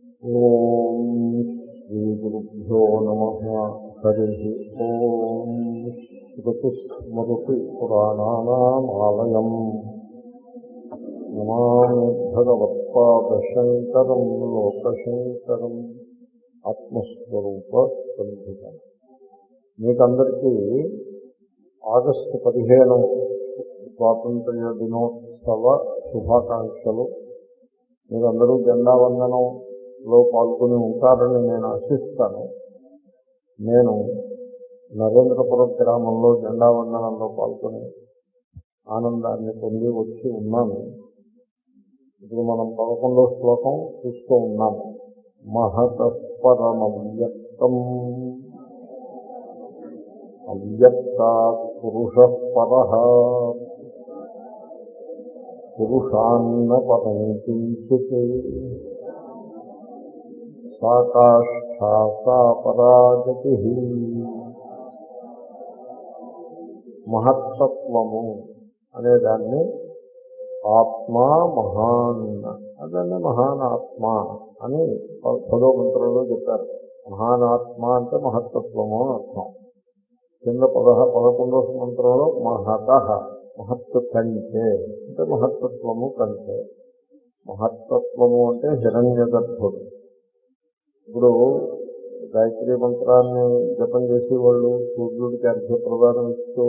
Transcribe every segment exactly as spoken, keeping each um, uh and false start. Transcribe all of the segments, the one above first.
ఓం శ్రీ గురుభ్యో నమః. హరి ఓం. శృతిస్మృతి పురాణానామాలయం నమామి భగవత్పాదశంకరం లోకశంకరం ఆత్మస్వరూప సంధితం. మీకందరికీ ఆగస్టు పదిహేను స్వాతంత్ర్య దినోత్సవ శుభాకాంక్షలు. మీరందరూ జెండా వందనంలో పాల్గొని ఉంటారని నేను ఆశిస్తాను. నేను నరేంద్రపురం గ్రామంలో జెండా వందనంలో పాల్గొని ఆనందాన్ని పొంది వచ్చి ఉన్నాను. ఇప్పుడు మనం పదకొండవ శ్లోకం చూస్తూ ఉన్నాము. మహతః పరమవ్యక్తం అవ్యక్తాత్ పురుషః పరః పురుషాన్న పరం కించిత్ సా కాష్ఠా సా పరాగతి. మహత్తత్వము అనేదాన్ని ఆత్మ మహాన్, అదన్నీ మహాన్ ఆత్మ అని పదో మంత్రంలో చెప్పారు. మహానాత్మ అంటే మహత్తత్వము అని అర్థం. కింద పదహ పదకొండవ మంత్రంలో మహతః, మహత్తు కంటే అంటే మహత్తత్వము కంటే. మహత్తత్వము అంటే హిరణ్య గర్భుడు. ఇప్పుడు గాయత్రీ మంత్రాన్ని జపం చేసేవాళ్ళు, సూర్యుడికి అర్ఘ్య ప్రదానం ఇస్తూ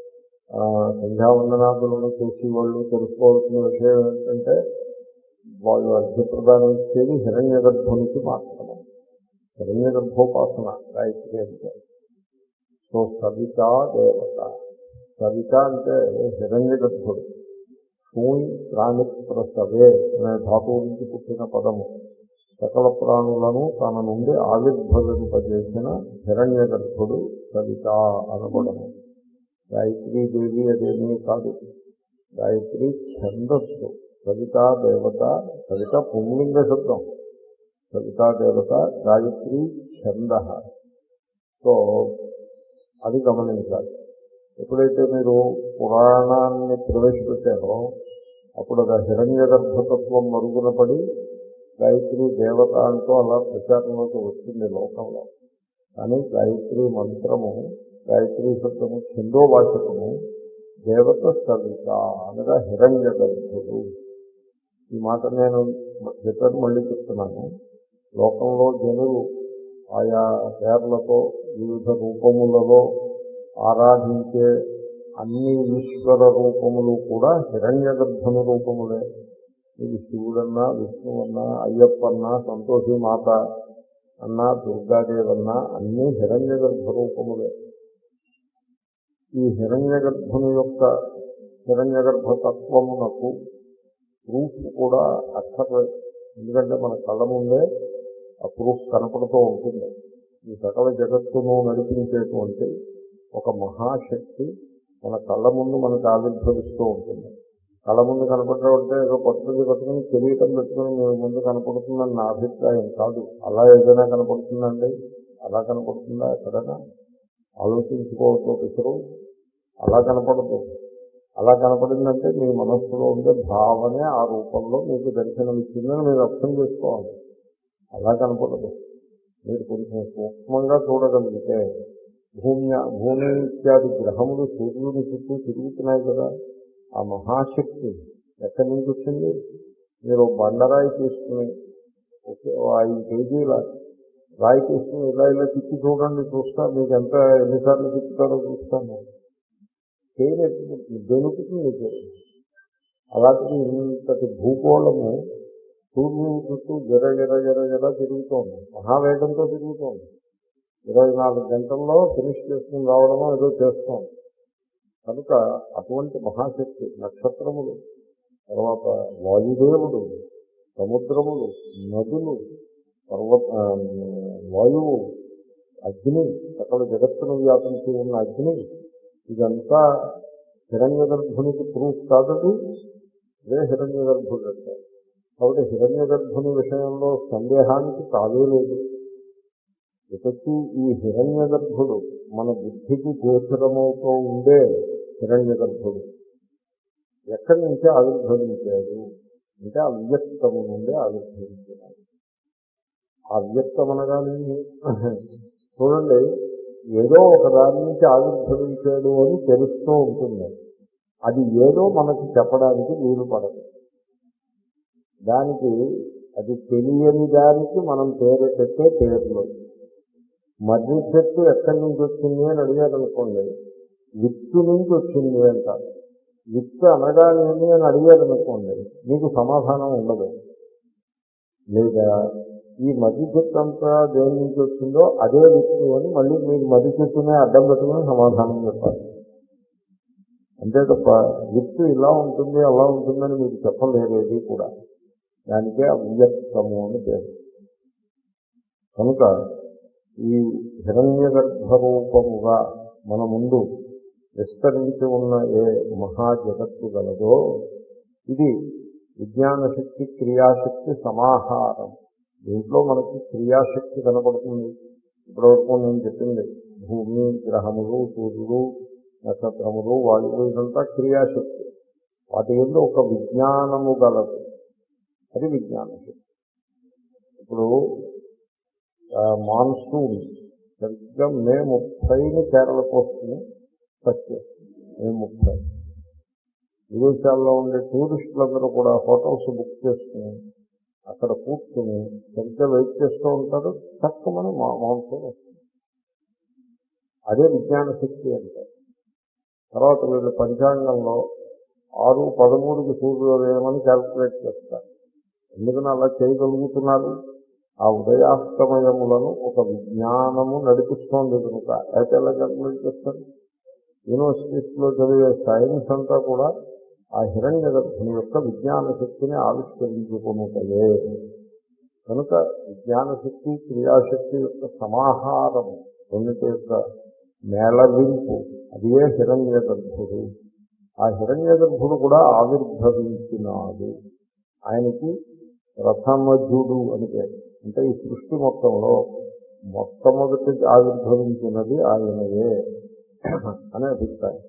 సంధ్యావందనాదులను చేసేవాళ్ళు తెలుసుకోవాల్సిన విషయం ఏంటంటే వాళ్ళు అర్ఘ్య ప్రదానం ఇచ్చేది హిరణ్య గర్భునికి మాత్రమే. హిరణ్య గర్భోపాసన గాయత్రి అంటే. సో సవితా దేవత, సవిత అంటే హిరణ్య గర్భుడు. శూన్ ప్రాణి ప్రసవే అనే ధాతువు నుంచి పుట్టిన పదము. సకల ప్రాణులను తన నుండి ఆవిర్భవింపజేసిన హిరణ్య గర్భుడు సవిత అనబడము. గాయత్రీ దేవి అదేమీ కాదు. గాయత్రి ఛందస్సు. సవితా దేవత, సవిత పుంలింగ శబ్దం. సవితా దేవత గాయత్రి ఛంద. సో అది గమనించాలి. ఎప్పుడైతే మీరు పురాణాన్ని ప్రవేశపెట్టారో అప్పుడు అది హిరణ్య గర్భతత్వం మరుగున పడి గాయత్రి దేవత అంటూ అలా ప్రచారంలోకి వచ్చింది లోకంలో. కానీ గాయత్రి మంత్రము, గాయత్రి శబ్దము ఛందోవాచకము. దేవత సవిత అనగా హిరణ్య గర్భుడు. ఈ మాట నేను చెప్పాను, మళ్ళీ చెప్తున్నాను. లోకంలో జనులు ఆయా పేర్లతో వివిధ రూపములలో ఆరాధించే అన్ని ఈశ్వర రూపములు కూడా హిరణ్య గర్భుని రూపములే. ఇది శివుడన్నా, విష్ణువన్నా, అయ్యప్పన్నా, సంతోషి మాత అన్నా, దుర్గాదేవన్నా అన్నీ హిరణ్య గర్భ రూపములే. ఈ హిరణ్య గర్భుని యొక్క హిరణ్య గర్భతత్వమునకు ప్రూఫ్ కూడా అక్కర్లేదు. ఎందుకంటే మన కళ్ళ ముందే ఆ ప్రూఫ్ కనపడుతూ ఉంటుంది. ఈ సకల జగత్తును నడిపించేటువంటి ఒక మహాశక్తి మన కళ్ళ ముందు మనకు ఆవిర్భవిస్తూ ఉంటుంది. కళ్ళ ముందు కనపడడం అంటే ఏదో పట్టుకుని పట్టుకుని కిరీటం పెట్టుకుని మీ ముందు కనపడుతుందని నా అభిప్రాయం కాదు. అలా ఏదైనా కనపడుతుందండి? అలా కనపడుతుందా ఎక్కడైనా? ఆలోచించుకోవచ్చో పిసరు. అలా కనపడదు. అలా కనపడిందంటే మీ మనస్సులో ఉండే భావనే ఆ రూపంలో మీకు దర్శనం ఇచ్చిందని మీరు అర్థం చేసుకోవాలి. అలా కనపడదు. మీరు కొంచెం సూక్ష్మంగా చూడగలిగితే భూమి భూమి ఇత్యాది గ్రహములు సూర్యుని చుట్టూ తిరుగుతున్నాయి కదా. ఆ మహాశక్తి ఎక్కడి నుంచి వచ్చింది? మీరు బండరాయి తీసుకుని ఐదు కేజీల రాయి తీసుకుని ఇలా ఇలా తిప్పి చూడండి, చూస్తా మీకు ఎంత ఎన్నిసార్లు తిప్పుతారో చూస్తాను. దొరుకుతుంది. అలాంటిది ఇంతటి భూగోళము సూర్యుని చుట్టూ జర జర జర జర తిరుగుతోంది, మహావేగంతో తిరుగుతోంది. ఇరవై నాలుగు గంటల్లో ఫినిష్ చేసుకుని రావడమో ఏదో చేస్తోంది. కనుక అటువంటి మహాశక్తి, నక్షత్రములు, తర్వాత వాయుదేవుడు, సముద్రములు, నదులు, పర్వత వాయువు, అగ్ని, సకల జగత్తును వ్యాపించి ఉన్న అగ్ని, ఇదంతా హిరణ్య గర్భునికి ప్రూఫ్ కాదది. ఇదే హిరణ్య గర్భుడు అంటే. కాబట్టి హిరణ్య గర్భుని విషయంలో సందేహానికి కాదే లేదు. ఇకచి ఈ హిరణ్య గర్భుడు మన బుద్ధికి గోచరమవుతూ ఉండే హిరణ్య గర్భుడు ఎక్కడి నుంచి ఆవిర్భవించాడు అంటే అవ్యక్తము నుండి ఆవిర్భవించాడు. అవ్యక్తం అనగానే చూడండి, ఏదో ఒక దాని నుంచి ఆవిర్భవించాడు అని తెలుస్తూ ఉంటుంది. అది ఏదో మనకి చెప్పడానికి వీలు పడదు. దానికి అది తెలియని దానికి మనం పేరు పెట్టే పేర్లు. మర్రి చెట్టు ఎక్కడి నుంచి వచ్చింది అని అడిగారు అనుకోండి, విత్తు నుంచి వచ్చింది అంటారు. విత్తు అనగానేమి అని అడిగారు అనుకోండి, మీకు సమాధానం ఉండదు. లేదా ఈ మర్రి చెట్టు అంతా దేని నుంచి వచ్చిందో అదే విత్తు అని మళ్ళీ మీరు మర్రి చెట్టునే అడ్డం పెట్టుకుని సమాధానం చెప్పాలి. అంతే తప్ప విత్తు ఇలా ఉంటుంది అలా ఉంటుందని మీరు చెప్పలేరేది కూడా. దానికే అవ్యక్తము అని పేరు. కనుక ఈ హిరణ్య గర్భరూపముగా మన ముందు విస్తరించి ఉన్న ఏ మహాజగత్తు గలదో ఇది విజ్ఞానశక్తి క్రియాశక్తి సమాహారం. దీంట్లో మనకి క్రియాశక్తి కనపడుతుంది. ఇప్పటివరకు నేను చెప్పింది భూమి, గ్రహములు, సూర్యుడు, నక్షత్రములు, వాయువు, ఇదంతా క్రియాశక్తి. వాటి మీద ఒక విజ్ఞానము గలదు, అది విజ్ఞానశక్తి. ఇప్పుడు మాన్సూన్ సరిగ్గా మే ముప్పైని కేరళకు వస్తుంది, వచ్చేస్తుంది మే ముప్పై. విదేశాల్లో ఉండే టూరిస్టులందరూ కూడా హోటల్స్ బుక్ చేసుకుని అక్కడ కూర్చుని సరిగ్గా వెయిట్ చేస్తూ ఉంటారు. తక్కువని మా మాన్సూన్ వస్తుంది. అదే విజ్ఞాన శక్తి అంటే. తర్వాత వీళ్ళు పంచాంగంలో ఆరు పదమూడుకి సూర్యోదయం అని క్యాల్కులేట్ చేస్తారు. ఎందుకని అలా చేయగలుగుతున్నారు? ఆ ఉదయాస్తమయములను ఒక విజ్ఞానము నడిపిస్తోంది కనుక. అయితే ఎలా క్యాల్కులేట్ చేస్తారు? యూనివర్సిటీస్లో చదివే సైన్స్ అంతా కూడా ఆ హిరణ్య గర్భుని యొక్క విజ్ఞాన శక్తిని ఆవిష్కరించుకున్నదే. కనుక విజ్ఞాన శక్తి క్రియాశక్తి యొక్క సమాహారము, రెండింటి యొక్క మేళవింపు, అదే హిరణ్య గర్భుడు. ఆ హిరణ్య గర్భుడు కూడా ఆవిర్భవించినాడు. ఆయనకి ప్రథమజుడు అని పేరు. అంటే ఈ సృష్టి మొత్తంలో మొట్టమొదటి ఆవిర్భవించినది ఆయనయే అనే అభిప్రాయం.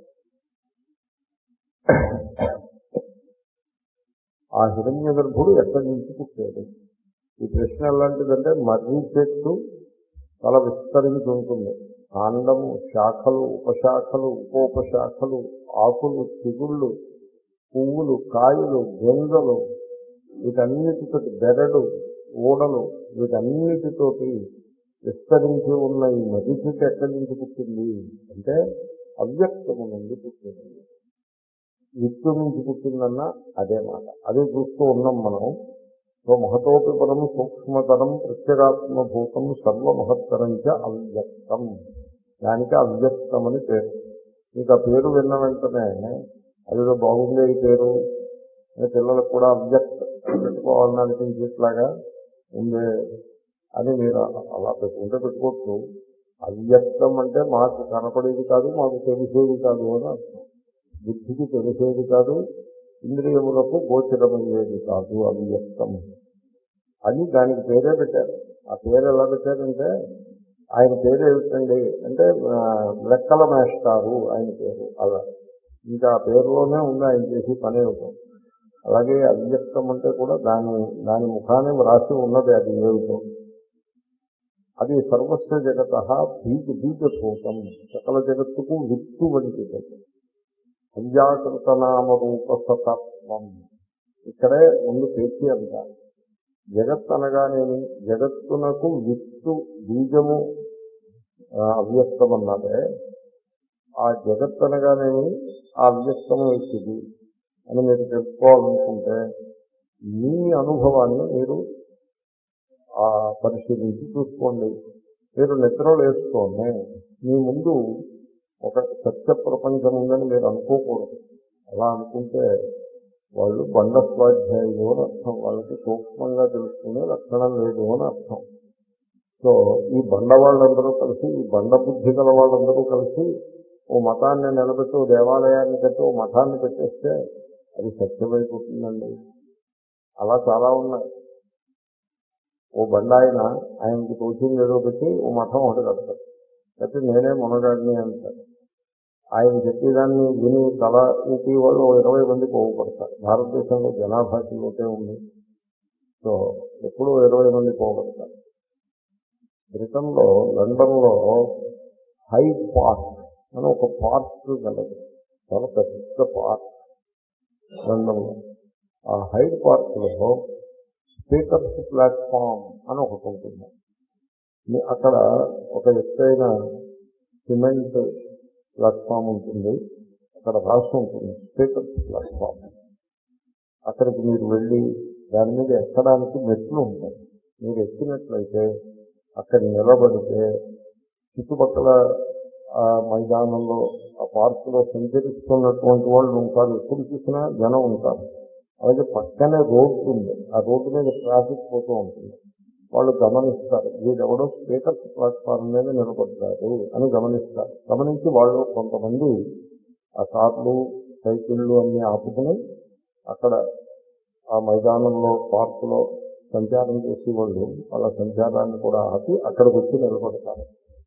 ఆ హిరణ్య గర్భుడు ఎక్కడి నుంచి పుట్టాడు? ఈ ప్రశ్న ఎలాంటిదంటే, మర్రి చెట్టు చాలా విస్తరించి ఉంటుంది. కాండము, శాఖలు, ఉపశాఖలు, ఉపోపశాఖలు, ఆకులు, చిగుళ్ళు, పువ్వులు, కాయలు, గింజలు, వీటన్నిటితోటి బెరడు, ఊడలు, వీటన్నిటితోటి విస్తరించి ఉన్న ఈ మర్రి చెట్టు ఎక్కడి నుంచి పుట్టింది అంటే అవ్యక్తము నుండి పుట్టింది. విత్తు నుంచి పుట్టిందన్న అదే మాట. అదే చూస్తూ ఉన్నాం మనం. సో మహతోపిపరం సూక్ష్మతరం ప్రత్యేగాత్మభూతం సర్వమహత్తరం చ అవ్యక్తం. దానికి అవ్యక్తం అని పేరు. మీకు ఆ పేరు విన్న వెంటనే అదేదో బాగుందే ఈ పేరు, పిల్లలకు కూడా అవ్యక్తం పెట్టుకోవాలని అనిపించేట్లాగా ఉందే అని మీరు అలా పెట్టుకుంటే పెట్టుకోవచ్చు. అవ్యక్తం అంటే మాకు కనపడేది కాదు, మాకు తెలిసేది కాదు అని అర్థం. బుద్ధికి తెలిసేది కాదు, ఇంద్రియములకు గోచరమయ్యేది కాదు అవ్యక్తం అని దానికి పేరే పెట్టారు. ఆ పేరు ఎలా పెట్టారంటే, ఆయన పేరు ఏమిటండి అంటే లెక్కల మేస్టారు ఆయన పేరు. అలా ఇంకా ఆ పేరులోనే ఉంది ఆయన చేసి పని ఏమిటో. అలాగే అవ్యక్తం అంటే కూడా దాని దాని ముఖాన్ని వ్రాసి ఉన్నది అది ఏమిటో. అది సర్వస్వ జగత బీజ బీజభూతం, సకల జగత్తుకు విత్తు వంటిది. అవ్యాకృతనామరూప సతత్వం ఇక్కడే ముందు పేర్చి అంటారు. జగత్ అనగానేమి? జగత్తునకు విత్తు బీజము అవ్యక్తమన్నదే. ఆ జగత్ అనగానేమి? ఆ అవ్యక్తము వచ్చింది అని మీరు తెలుసుకోవాలనుకుంటే మీ అనుభవాన్ని మీరు ఆ పరిశీలించి చూసుకోండి. మీరు నిద్రలో వేసుకోండి, మీ ముందు ఒక సత్య ప్రపంచం ఉందని మీరు అనుకోకూడదు. అలా అనుకుంటే వాళ్ళు బండ స్వాధ్యాయులు అని అర్థం. వాళ్ళకి సూక్ష్మంగా తెలుసుకునే లక్షణం లేదు అని అర్థం. సో ఈ బండ వాళ్ళందరూ కలిసి, ఈ బండ బుద్ధి గల వాళ్ళందరూ కలిసి ఓ మతాన్ని నిలబెట్టి, ఓ దేవాలయాన్ని కట్టి, ఓ మఠాన్ని పెట్టేస్తే అది సత్యమైపోతుందండి. అలా చాలా ఉన్నాయి. ఓ బండ ఆయన ఆయనకి తోచింది ఏదో పెట్టి ఓ మఠం ఒకటి కడతారు. అయితే నేనే మునగాడిని అంటారు. ఆయన చెప్పేదాన్ని విని తల ఊపి వాళ్ళు ఇరవై మంది పోగొడతారు. భారతదేశంలో జనాభాకి లోటే ఉంది. సో ఎప్పుడూ ఇరవై మంది పోగొడతారు. బ్రిటన్లో లండన్లో హైడ్ పార్క్ అని ఒక పార్క్ గలదు, చాలా పెద్ద పార్క్ లండన్లో. ఆ హైడ్ పార్క్లో స్పీకర్స్ ప్లాట్ఫామ్ అని ఒకటి ఉంటుంది. అక్కడ ఒక ఎత్తైన సిమెంట్ ప్లాట్ఫామ్ ఉంటుంది, అక్కడ రాసి ఉంటుంది స్పీకర్స్ ప్లాట్ఫామ్. అక్కడికి మీరు వెళ్ళి దాని మీద ఎక్కడానికి మెట్లు ఉంటాయి. మీరు ఎక్కినట్లయితే అక్కడ నిలబడితే చుట్టుపక్కల ఆ మైదానంలో ఆ పార్కులో సంచరిస్తున్నటువంటి వాళ్ళు ఉంటారు, ఎప్పుడు చూసినా జనం ఉంటారు. అలాగే పక్కనే రోడ్డు ఉంది, ఆ రోడ్డు మీద ట్రాఫిక్ పోతూ ఉంటుంది. వాళ్ళు గమనిస్తారు వీరెవడో స్పీకర్స్ ప్లాట్ఫామ్ మీద నిలబడ్డారు అని గమనిస్తారు. గమనించి వాళ్ళు కొంతమంది ఆ కార్లు సైకిళ్ళు అన్నీ ఆపుకుని అక్కడ ఆ మైదానంలో పార్కులో సంచారం చేసే వాళ్ళు వాళ్ళ సంచారాన్ని కూడా ఆపి అక్కడికి వచ్చి నిలబడతారు.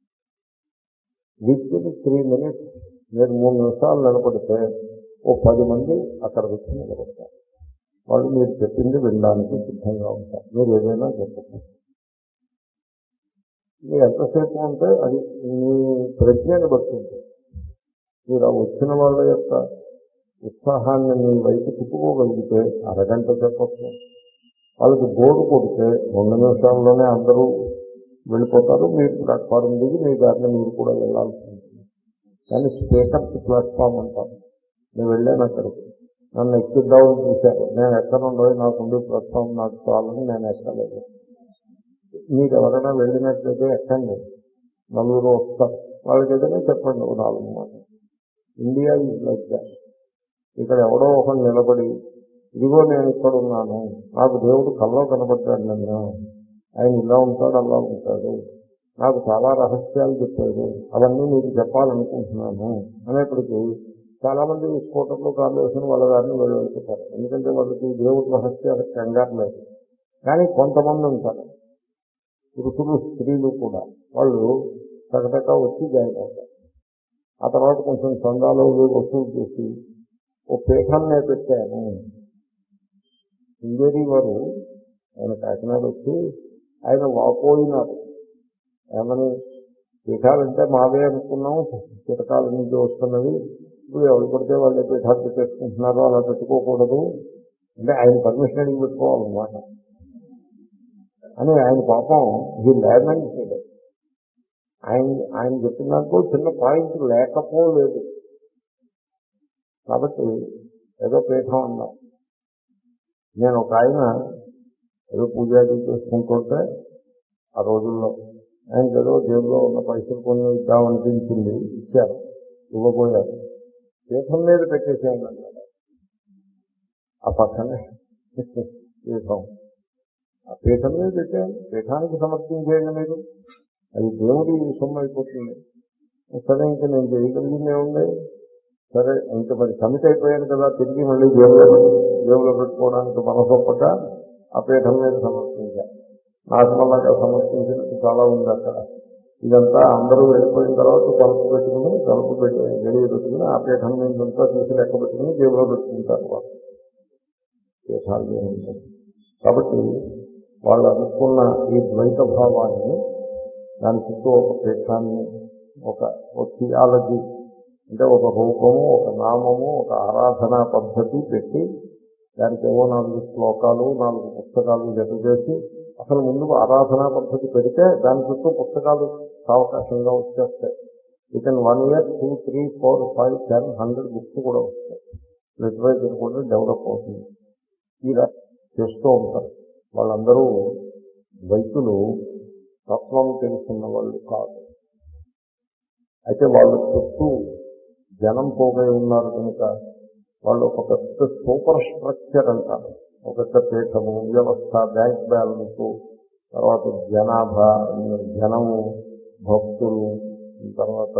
విత్ ఇన్ త్రీ మినిట్స్ మీరు మూడు నిమిషాలు నిలబడితే ఓ పది మంది అక్కడికి వచ్చి నిలబడతారు. వాళ్ళు మీరు చెప్పింది వినడానికి సిద్ధంగా ఉంటారు. మీరు ఏదైనా చెప్పండి. మీరు ఎంతసేపు ఉంటే అది మీ ప్రజ్ఞని బట్టి ఉంటుంది. మీరు ఆ వచ్చిన వాళ్ళ యొక్క ఉత్సాహాన్ని మీ వైపు తిప్పుకోగలిగితే అరగంట చెప్పచ్చు. వాళ్ళకి బోర్డు కొడితే రెండు నిమిషాల్లోనే అందరూ వెళ్ళిపోతారు. మీరు ప్లాట్ఫారం దిగి మీ దారిని మీరు కూడా వెళ్ళాల్సి ఉంటుంది. కానీ స్పీకర్స్ ప్లాట్ఫామ్ అంటారు. నేను వెళ్ళాను అక్కడికి, నన్ను ఎక్కిద్దామని చూశారు. నేను ఎక్కడుండో నాకు ఉండే ప్లాట్ఫామ్ నాకు చాలని నేను ఎక్కలేదు. మీరు ఎవరైనా వెళ్ళినట్లయితే ఎక్కండి, నలుగురు వస్తారు. వాళ్ళకి ఏదైనా చెప్పండి ఒక నాలుగు మాట. India is like that. ఇక్కడ ఎవడో ఒకరు నిలబడి ఇదిగో నేను ఇక్కడ ఉన్నాను, నాకు దేవుడు కల్లో కనబడ్డాడు, నన్ను ఆయన ఇలా ఉంటాడు అలా ఉంటాడు, నాకు చాలా రహస్యాలు చెప్పాడు, అవన్నీ మీకు చెప్పాలనుకుంటున్నాను అనేప్పటికీ చాలామంది స్కూటర్లు కార్లు వేసిన వాళ్ళ దారిని వెళ్ళి వెళ్తారు. ఎందుకంటే వాళ్ళకి దేవుడి రహస్యాలు కంగారు లేదు. కానీ కొంతమంది ఉంటారు, పురుషులు స్త్రీలు కూడా, వాళ్ళు చకచకా వచ్చి జాయిన్ అవుతారు. ఆ తర్వాత కొంచెం చందాలు వసూలు చేసి ఓ పీఠాన్నే పెట్టాను. శృంగేరి వారు ఆయన కాకినాడ వచ్చి ఆయన వాపోయినారు. ఏమని, పీఠాలంటే మావే అనుకున్నాం, చిరకాల నుంచి వస్తున్నది, ఇప్పుడు ఎవరు పడితే వాళ్ళే పీఠాలు పెట్టేసుకుంటున్నారో అలా పెట్టుకోకూడదు అంటే ఆయన పర్మిషన్ అడిగి పెట్టుకోవాలన్నమాట అని ఆయన పాపం ఈ లేమెంటెడ్. ఆయన ఆయన చెప్పిన దాంట్లో చిన్న పాయింట్ లేకపోలేదు. కాబట్టి ఏదో పీఠం అన్నా. నేను ఒక ఆయన ఏదో పూజాది చేసుకుంటుంటే ఆ రోజుల్లో ఆయనకి ఏదో జేబులో ఉన్న పైసలు కొన్ని ఇద్దామనిపించింది, ఇచ్చారు, ఇవ్వబోయారు. పీఠం మీద పెట్టేసేయండి అన్నాడు. ఆ పక్కనే పీఠం, ఆ పీఠం మీద పెట్టేయండి, పీఠానికి సమర్పించేయండి మీరు, అది దేవుడి సొమ్ము అయిపోతుంది. సరే ఇంకా నేను చేయగలిగింది ఏముంది, సరే ఇంకా మరి కమిట్ అయిపోయాను కదా, తిరిగి మళ్ళీ జేబులో జేబులో పెట్టుకోవడానికి మనసొప్పక ఆ పీఠం మీద సమర్పించాను. నాకు మళ్ళా సమర్పించినట్టు చాలా ఉంది అక్కడ. ఇదంతా అందరూ వెళ్ళిపోయిన తర్వాత తలుపు పెట్టుకుని తలుపు పెట్టి గడియ పెట్టుకుని ఆ పీఠం మీదంతా తీసి లెక్క పెట్టుకుని జేబులో పెట్టుకుంటారు వాళ్ళు. పీఠాలు ఉంటాయి కాబట్టి వాళ్ళు అనుకున్న ఈ ద్వైత భావాన్ని, దాని చుట్టూ ఒక పీఠాన్ని, ఒక థియాలజీ అంటే ఒక రూపము, ఒక నామము, ఒక ఆరాధనా పద్ధతి పెట్టి దానికి ఏవో నాలుగు శ్లోకాలు నాలుగు పుస్తకాలు జత చేసి అసలు ముందుకు ఆరాధనా పద్ధతి పెడితే దాని చుట్టూ పుస్తకాలు అవకాశంగా వచ్చేస్తాయి. ఇక one year two three four five ten hundred books కూడా వస్తాయి. లిటరేచర్ కూడా డెవలప్ అవుతుంది. ఇలా చేస్తూ ఉంటారు. వాళ్ళందరూ వైద్యులు తత్వం తెలుసున్న వాళ్ళు కాదు. అయితే వాళ్ళు చుట్టూ జనం పోగై ఉన్నారు కనుక వాళ్ళు ఒక పెద్ద సూపర్ స్ట్రక్చర్ అంటారు. ఒక పెద్ద పీఠము, వ్యవస్థ, బ్యాంక్ బ్యాలెన్స్, తర్వాత జనాభా, జనము, భక్తులు, తర్వాత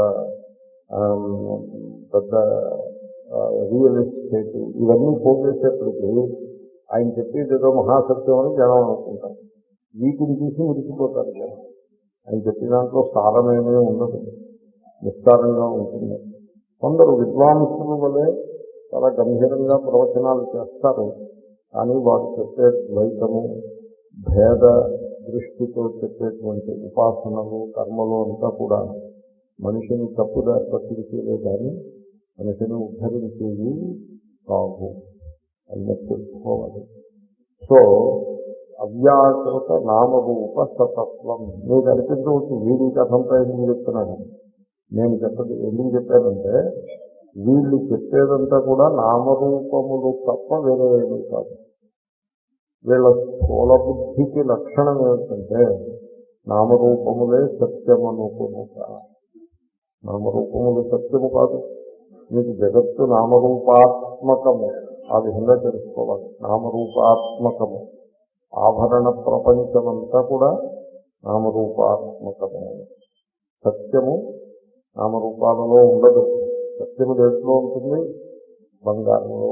పెద్ద రియల్ ఎస్టేట్, ఇవన్నీ పోగేసేప్పటికీ ఆయన చెప్పేది ఏదో మహాసత్యం అని జనం అనుకుంటారు. వీటిని చూసి మురిసిపోతారు జనం. ఆయన చెప్పిన దాంట్లో సారమేమీ ఉండదు, నిస్సారంగా ఉంటుంది. కొందరు విద్వాంసుల వలె చాలా గంభీరంగా ప్రవచనాలు చేస్తారు. కానీ వారు చెప్పే ద్వైతము, భేద దృష్టితో చెప్పేటువంటి ఉపాసనలు కర్మలు అంతా కూడా మనిషిని తప్పుదారి పట్టించేదే కానీ మనిషిని ఉద్ధరించేవి కావు అన్నది తెలుసుకోవాలి. సో అవ్యాకృత నామరూప సతత్వం మీకు అనిపించవచ్చు వీడి కథంతా ఎందుకు చెప్తున్నాను. నేను చెప్పదు ఎందుకు చెప్పానంటే వీళ్ళు చెప్పేదంతా కూడా నామరూపములు తప్ప వేరే ఏమీ కాదు. వీళ్ళ స్థూల బుద్ధికి లక్షణం ఏమిటంటే నామరూపములే సత్యమనుకునుట. నామరూపములు సత్యము కాదు. మీకు జగత్తు నామరూపాత్మకము, ఆ విధంగా తెలుసుకోవాలి. నామరూపాత్మకము, ఆభరణ ప్రపంచమంతా కూడా నామరూపాత్మకమే. సత్యము నామరూపాలలో ఉండదు. సత్యము దేంట్లో ఉంటుంది? బంగారంలో.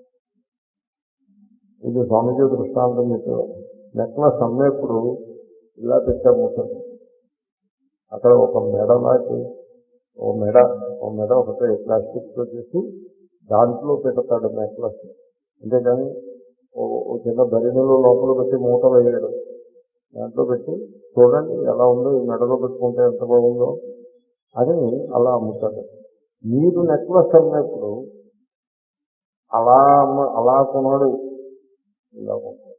ఇది స్వామిజీ దృష్టాంతం చెప్పారు. నెక్లెస్ అమ్మేప్పుడు ఇలా పెట్టాముతుంది. అక్కడ ఒక మెడలాంటి ఓ మెడ ఓ మెడ ఒకటే ప్లాస్టిక్తో చేసి దాంట్లో పెడతాడు నెక్లెస్. అంతేకాని ఓ చిన్న బరిణిలో లోపల పెట్టి మూట వేయడు. దాంట్లో పెట్టి చూడండి ఎలా ఉందో, ఈ మెడలో పెట్టుకుంటే ఎంత బాగుందో అని అలా అమ్ముతాడు. మీరు నెక్లెస్ అమ్మేప్పుడు అలా అమ్మ అలా కొన్నాడు. ఇలా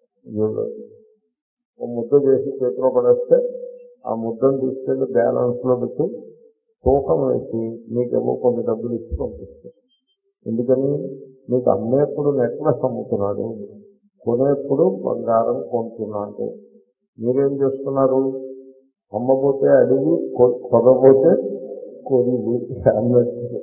ఓ ముద్ద చేసి చేతిలో పడేస్తే ఆ ముద్దను తీసుకెళ్ళి బ్యాలెన్స్లో పెట్టి తూకం వేసి మీకేమో కొన్ని డబ్బులు ఇచ్చి పంపిస్తారు. ఎందుకని? మీకు అమ్మేప్పుడు నెక్లెస్ అమ్ముతున్నాడు, కొనేప్పుడు బంగారం కొంటున్నాడు. మీరేం చేస్తున్నారు? అమ్మబోతే అడిగి కొనబోతే కొనిది అన్నట్టు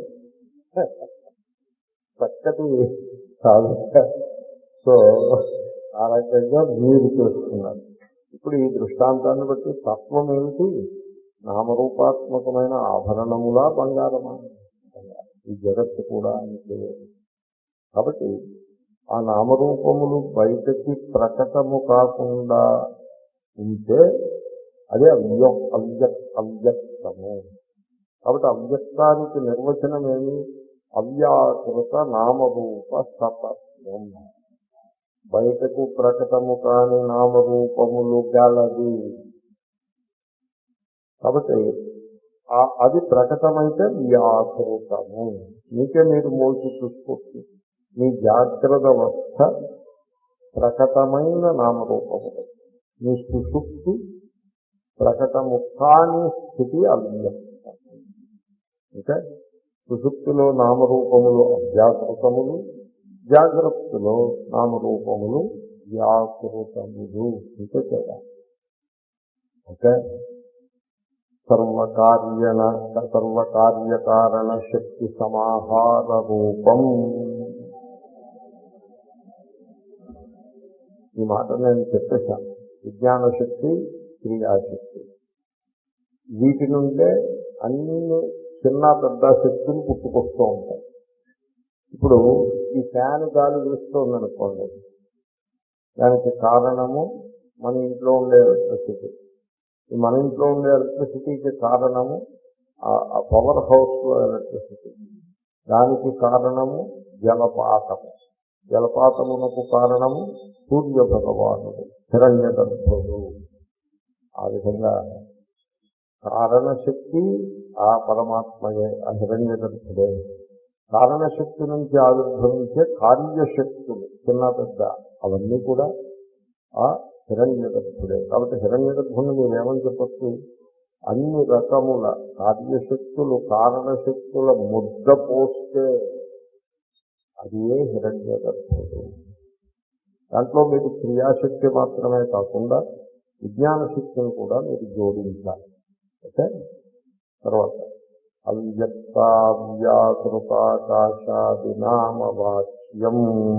చక్కటి కాదు. సో ఆ రకంగా మీరు చేస్తున్నారు. ఇప్పుడు ఈ దృష్టాంతాన్ని బట్టి తత్వం ఏమిటి? నామరూపాత్మకమైన ఆభరణములా బంగారమా? ఈ జగత్తు కూడా అంతే. కాబట్టి ఆ నామరూపములు బయటకి ప్రకటము కాకుండా ఉంటే అదే అవ్య అవ్య అవ్యక్తము. కాబట్టి అవ్యక్తానికి నిర్వచనం ఏమి? అవ్యాకృత నామరూప సతత్వం. బయటకు ప్రకటము కాని నామరూపములు గలది. కాబట్టి అది ప్రకటమైతే వ్యాకృతము. మీకే మీరు మోల్చి చూసుకోవచ్చు. మీ జాగ్రత్త అవస్థ ప్రకటమైన నామరూపములు, మీ సుషుప్తి ప్రకటము కాని స్థితి అవ్యక్తం. ఓకే, సుషుప్తిలో నామరూపములు అవ్యాకృతములు, జాగ్రత్తలో నామరూపములు వ్యాకృతములు. ఇంతే కదా. ఓకే, సర్వకార్యణ సర్వకార్యకారణ శక్తి సమాహార రూపం. ఈ మాట నేను చెప్పేశాను. విజ్ఞాన శక్తి, క్రియాశక్తి, వీటి నుండే అన్ని చిన్న పెద్ద శక్తులు పుట్టుకొస్తూ ఉంటాయి. ఇప్పుడు ఈ ఫ్యాన్ గాలి వీస్తోందనుకోండి, దానికి కారణము మన ఇంట్లో ఉండే ఎలక్ట్రిసిటీ. ఈ మన ఇంట్లో ఉండే ఎలక్ట్రిసిటీకి కారణము ఆ పవర్ హౌస్లో ఎలక్ట్రిసిటీ. దానికి కారణము జలపాతము. జలపాతమునకు కారణము సూర్య భగవానుడు, హిరణ్య గర్భుడు. ఆ విధంగా కారణశక్తి ఆ పరమాత్మయే, ఆ హిరణ్య గర్భుడే. కారణశక్తి నుంచి ఆవిర్భవించే కార్యశక్తులు చిన్న పెద్ద అవన్నీ కూడా ఆ హిరణ్య గర్భుడే. కాబట్టి హిరణ్య గర్భుని మీరేమని చెప్పచ్చు? అన్ని రకముల కార్యశక్తులు కారణశక్తుల ముద్ద పోస్తే అది ఏ హిరణ్య గర్భుడు. దాంట్లో మీరు క్రియాశక్తి మాత్రమే కాకుండా విజ్ఞాన శక్తిని కూడా మీరు జోడించాలి. ఓకే, తర్వాత అవ్యక్తావ్యాకృతాకాశాది నామవాచ్యం.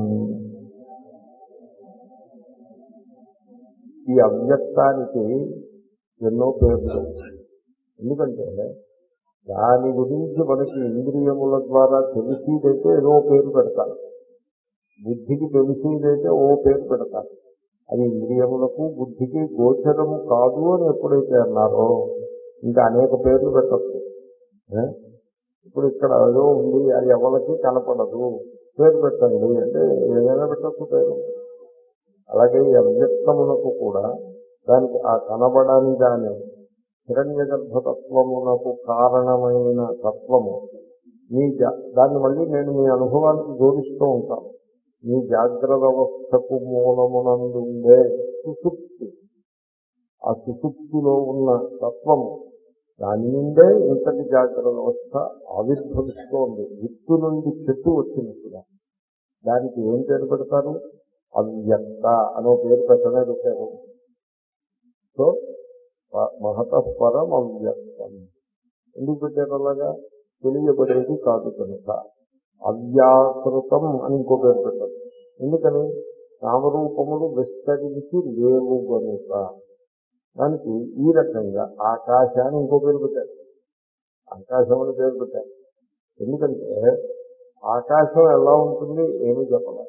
ఈ అవ్యక్తానికి ఎన్నో పేర్లు. ఎందుకంటే దాని గురించి మనకి ఇంద్రియముల ద్వారా తెలిసేదైతే ఏదో పేరు పెడతారు, బుద్ధికి తెలిసేదైతే ఓ పేరు పెడతారు. అది ఇంద్రియములకు బుద్ధికి గోచరము కాదు అని ఎప్పుడైతే అన్నారో ఇంకా అనేక పేర్లు పెట్టచ్చు. ఇప్పుడు ఇక్కడ ఏదో ఉంది, అది ఎవరికి కనపడదు, పేరు పెట్టండి అంటే ఏదైనా పెట్టచ్చు పేరు. అలాగే ఈ అవ్యక్తమునకు కూడా దానికి ఆ కనబడని దాని హిరణ్య గర్భతత్వమునకు కారణమైన తత్వము మీ జా దాన్ని మళ్ళీ నేను మీ అనుభవానికి జోడిస్తూ ఉంటాను. మీ జాగ్రత్త అవస్థకు మూలమునందుండే సుషుప్తి, ఆ సుషుప్తిలో ఉన్న తత్వము దాని నుండే ఇంతటి జాగ్రత్త వ్యవస్థ ఆవిర్భవిస్తోంది. విత్తు నుండి చెట్టు వచ్చినట్టుగా. దానికి ఏం పేరు పెడతారు? అవ్యక్త అనో పేరు పెట్టనే పెట్టారు. సో మహతఃపరం అవ్యక్తం ఎందుకు పెట్టారు అలాగా? తెలియబడేది కాదు కనుక. అవ్యాకృతం అని ఇంకో పేరు పెట్టారు. ఎందుకని? నామరూపములు విస్తరించి లేవు కనుక. దానికి ఈ రకంగా ఆకాశాన్ని ఇంకో పేరు పెట్టారు. ఆకాశం అని పేరు పెట్టారు. ఎందుకంటే ఆకాశం ఎలా ఉంటుంది ఏమీ చెప్పలేదు.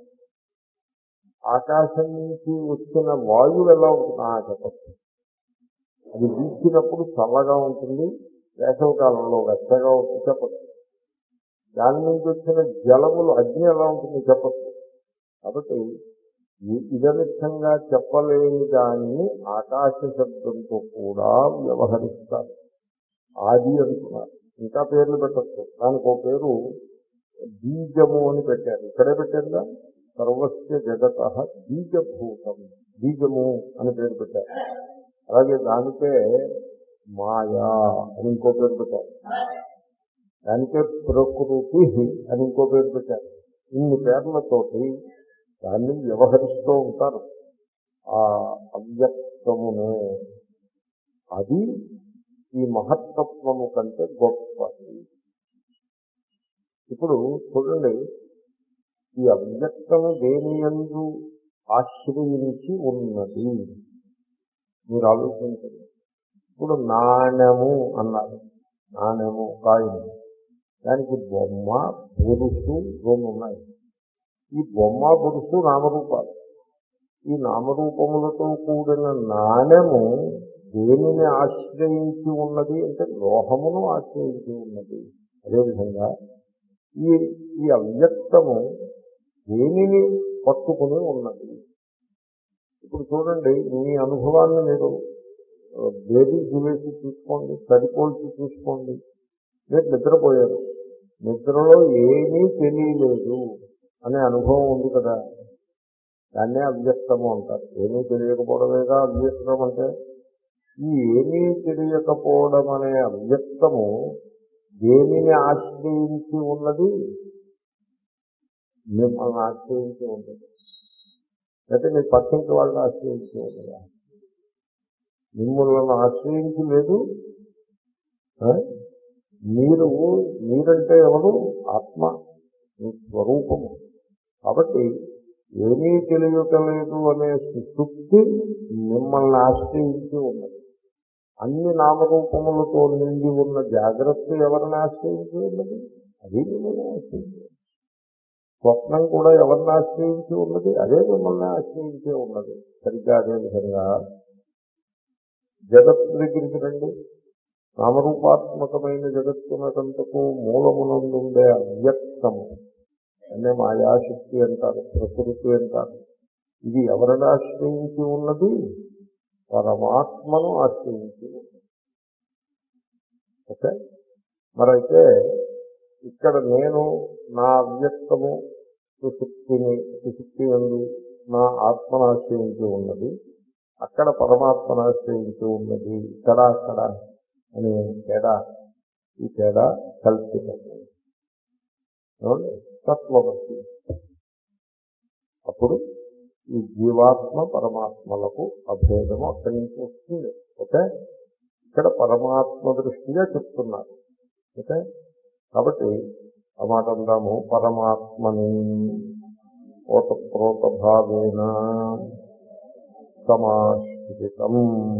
ఆకాశం నుంచి వచ్చిన వాయువు ఎలా ఉంటుంది ఆ చెప్పచ్చు. అది వీచినప్పుడు చల్లగా ఉంటుంది, వేసవ కాలంలో వెచ్చగా ఉంటుంది చెప్పచ్చు. దాని నుంచి వచ్చిన జలములు అగ్ని ఎలా ఉంటుంది చెప్పచ్చు. కాబట్టి ఇదమిత్తంగా చెప్పలేని దాన్ని ఆకాశ శబ్దంతో కూడా వ్యవహరిస్తారు. ఆది అంటున్నారు. ఇంకా పేర్లు పెట్టచ్చు. దానికి ఒక పేరు బీజము అని పెట్టారు. ఇక్కడే పెట్టారుగా. సర్వస్య జగత బీజభూతం, బీజము అని పేరు పెట్టారు. అలాగే దానికే మాయా అని ఇంకో పేరు పెట్టారు. దానికే ప్రకృతి అని ఇంకో పేరు పెట్టారు. ఇన్ని పేర్లతోటి దాన్ని వ్యవహరిస్తూ ఉంటారు. ఆ అవ్యక్తమునే అది ఈ మహత్తత్వము కంటే గొప్పది. ఇప్పుడు చూడండి, ఈ అవ్యక్తము దేనియందు ఆశ్రయించి ఉన్నది మీరు ఆలోచించండి. ఇప్పుడు నాణ్యము అన్నారు. నాణ్యము కాయిన్, దానికి బొమ్మ బొరుసు రెండు ఉన్నాయి. ఈ బొమ్మ బొరుసు నామరూపాలు. ఈ నామరూపములతో కూడిన నాణ్యము దేనిని ఆశ్రయించి ఉన్నది అంటే లోహమును ఆశ్రయించి ఉన్నది. అదేవిధంగా ఈ ఈ అవ్యక్తము దేనిని పట్టుకుని ఉన్నది. ఇప్పుడు చూడండి, మీ అనుభవాన్ని మీరు బేరీజ్ వేసి చూసుకోండి, సరిపోల్చి చూసుకోండి. మీరు నిద్రపోయారు, నిద్రలో ఏమీ తెలియలేదు అనే అనుభవం ఉంది కదా, దాన్నే అవ్యక్తము అంటారు. ఏమీ తెలియకపోవడమేగా అవ్యక్తం అంటే. ఈ ఏమీ తెలియకపోవడం అనే అవ్యక్తము దేనిని ఆశ్రయించి ఉన్నది? మిమ్మల్ని ఆశ్రయించి ఉన్నది. అయితే మీ పక్కింటి వాళ్ళని ఆశ్రయించి ఉన్నదా? మిమ్మల్ని ఆశ్రయించి లేదు. మీరు మీరంటే ఎవరు? ఆత్మ, మీ స్వరూపము. కాబట్టి ఏమీ తెలియటలేదు అనే సుశుక్తి మిమ్మల్ని ఆశ్రయించి ఉన్నది. అన్ని నామరూపములతో నిండి ఉన్న జాగ్రత్త ఎవరిని ఆశ్రయించి ఉన్నది? అది మిమ్మల్ని ఆశ్రయించి. స్వప్నం కూడా ఎవరిని ఆశ్రయించి ఉన్నది? అదే మిమ్మల్ని ఆశ్రయించే ఉన్నది. సరిగ్గా అదేవిధంగా జగత్తు దగ్గరికి రండి. నామరూపాత్మకమైన జగత్తునకంతకు మూలమునందుండే అవ్యక్తము అనే మాయాశక్తి అంటారు, ప్రకృతి అంటారు. ఇది ఎవరిని ఆశ్రయించి ఉన్నది? పరమాత్మను ఆశ్రయించి ఉన్నది. ఓకే, మరైతే ఇక్కడ నేను నా అవ్యక్తము సుశుక్తిని సుశుక్తి యందు నా ఆత్మను ఆశ్రయించి ఉన్నది, అక్కడ పరమాత్మను ఆశ్రయించి ఉన్నది. ఇక్కడ అక్కడ అని తేడా, ఈ తేడా కల్పితము. తత్వమసి. అప్పుడు ఈ జీవాత్మ పరమాత్మలకు అభేదము అక్కడి నుంచి వస్తుంది. ఓకే, ఇక్కడ పరమాత్మ దృష్టిగా చెప్తున్నారు. ఓకే, కాబట్టి ఆ మాట అందాము. పరమాత్మని ఓతప్రోత భావేన సమాశ్రితం.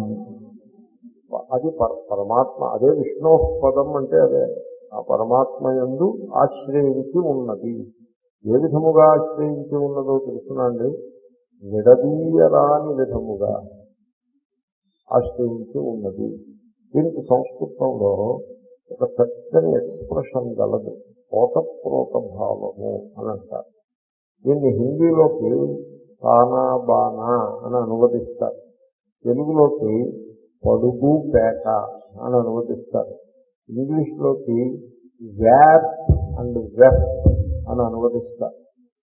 అది పరమాత్మ, అదే విష్ణు పదం అంటే అదే. ఆ పరమాత్మ యందు ఆశ్రయించి ఉన్నది. ఏ విధముగా ఆశ్రయించి ఉన్నదో తెలుసునండి. విడదీయరాని విధముగా ఆశ్రయించి ఉన్నది. దీనికి సంస్కృతంలో ఒక చక్కని ఎక్స్ప్రెషన్ గలదు, ఓతప్రోత భావము అని అంటారు. దీన్ని హిందీలోకి తానా బానా అని అనువదిస్తారు. తెలుగులోకి పడుగు పేట అని అనువదిస్తారు. ఇంగ్లీష్లోకి వ్యాప్ అండ్ వెప్ అని అనువదిస్తారు.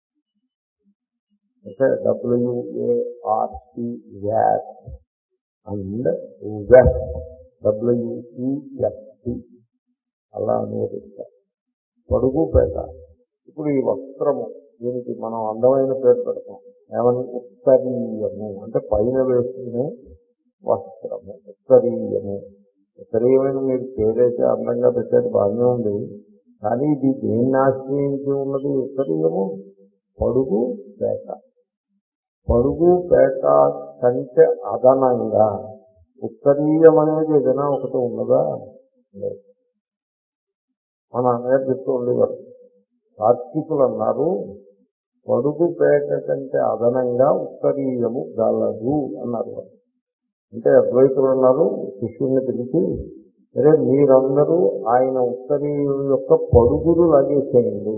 ఓకే, డబ్ల్యూఏఆర్టీ వ్యాప్ అండ్ వెప్ డబ్ల్యూఈఎఫ్టి అలా అనువదిస్తారు. పడుగు పేట. ఇప్పుడు ఈ వస్త్రము, దీనికి మనం అందమైన పేరు పెడతాం. ఏమని? ఉత్తరీయము, అంటే పైన వేసుకునే వస్త్రము ఉత్తరీయము. ఉత్తరీయమైన మీరు పేరైతే అందంగా పెట్టేది బాగానే ఉంది, కానీ ఇది దేన్ని ఆశ్రయించి ఉన్నది? ఉత్తరీయము పడుగు పేట. పడుగు పేట కంటే అదనంగా ఉత్తరీయం అనేది ఏదైనా ఒకటి ఉన్నదా? లేదు. మన అన్నగారు చెప్తూ ఉండేవారు, కార్తీకులు అన్నారు పడుగు పేట కంటే అదనంగా ఉత్తరీయము గలదు అన్నారు. అంటే అద్వైతులు అన్నారు శిష్యుల్ని పిలిచి, అరే మీరందరూ ఆయన ఉత్తరీయం యొక్క పడుగులు లాగేసేయండి,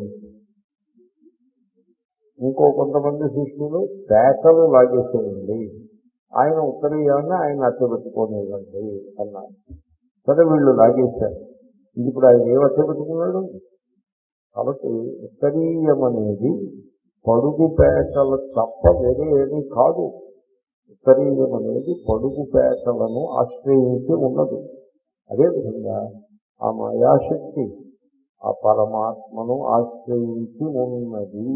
ఇంకో కొంతమంది శిష్యులు పేటలు లాగేసేయండి, ఆయన ఉత్తరీయాన్ని ఆయన అట్టబెట్టుకోనివ్వండి అన్నారు. సరే వీళ్ళు లాగేశారు. ఇప్పుడు ఆయన ఏం అట్టబెట్టుకున్నాడు? కాబట్టి ఉత్తరీయం అనేది పడుగు పేటలు తప్ప వేరే ఏమీ కాదు. ఉత్తరీయం అనేది పడుగు పేటలను ఆశ్రయించి ఉన్నది. అదేవిధంగా ఆ మాయాశక్తి ఆ పరమాత్మను ఆశ్రయించి ఉన్నది.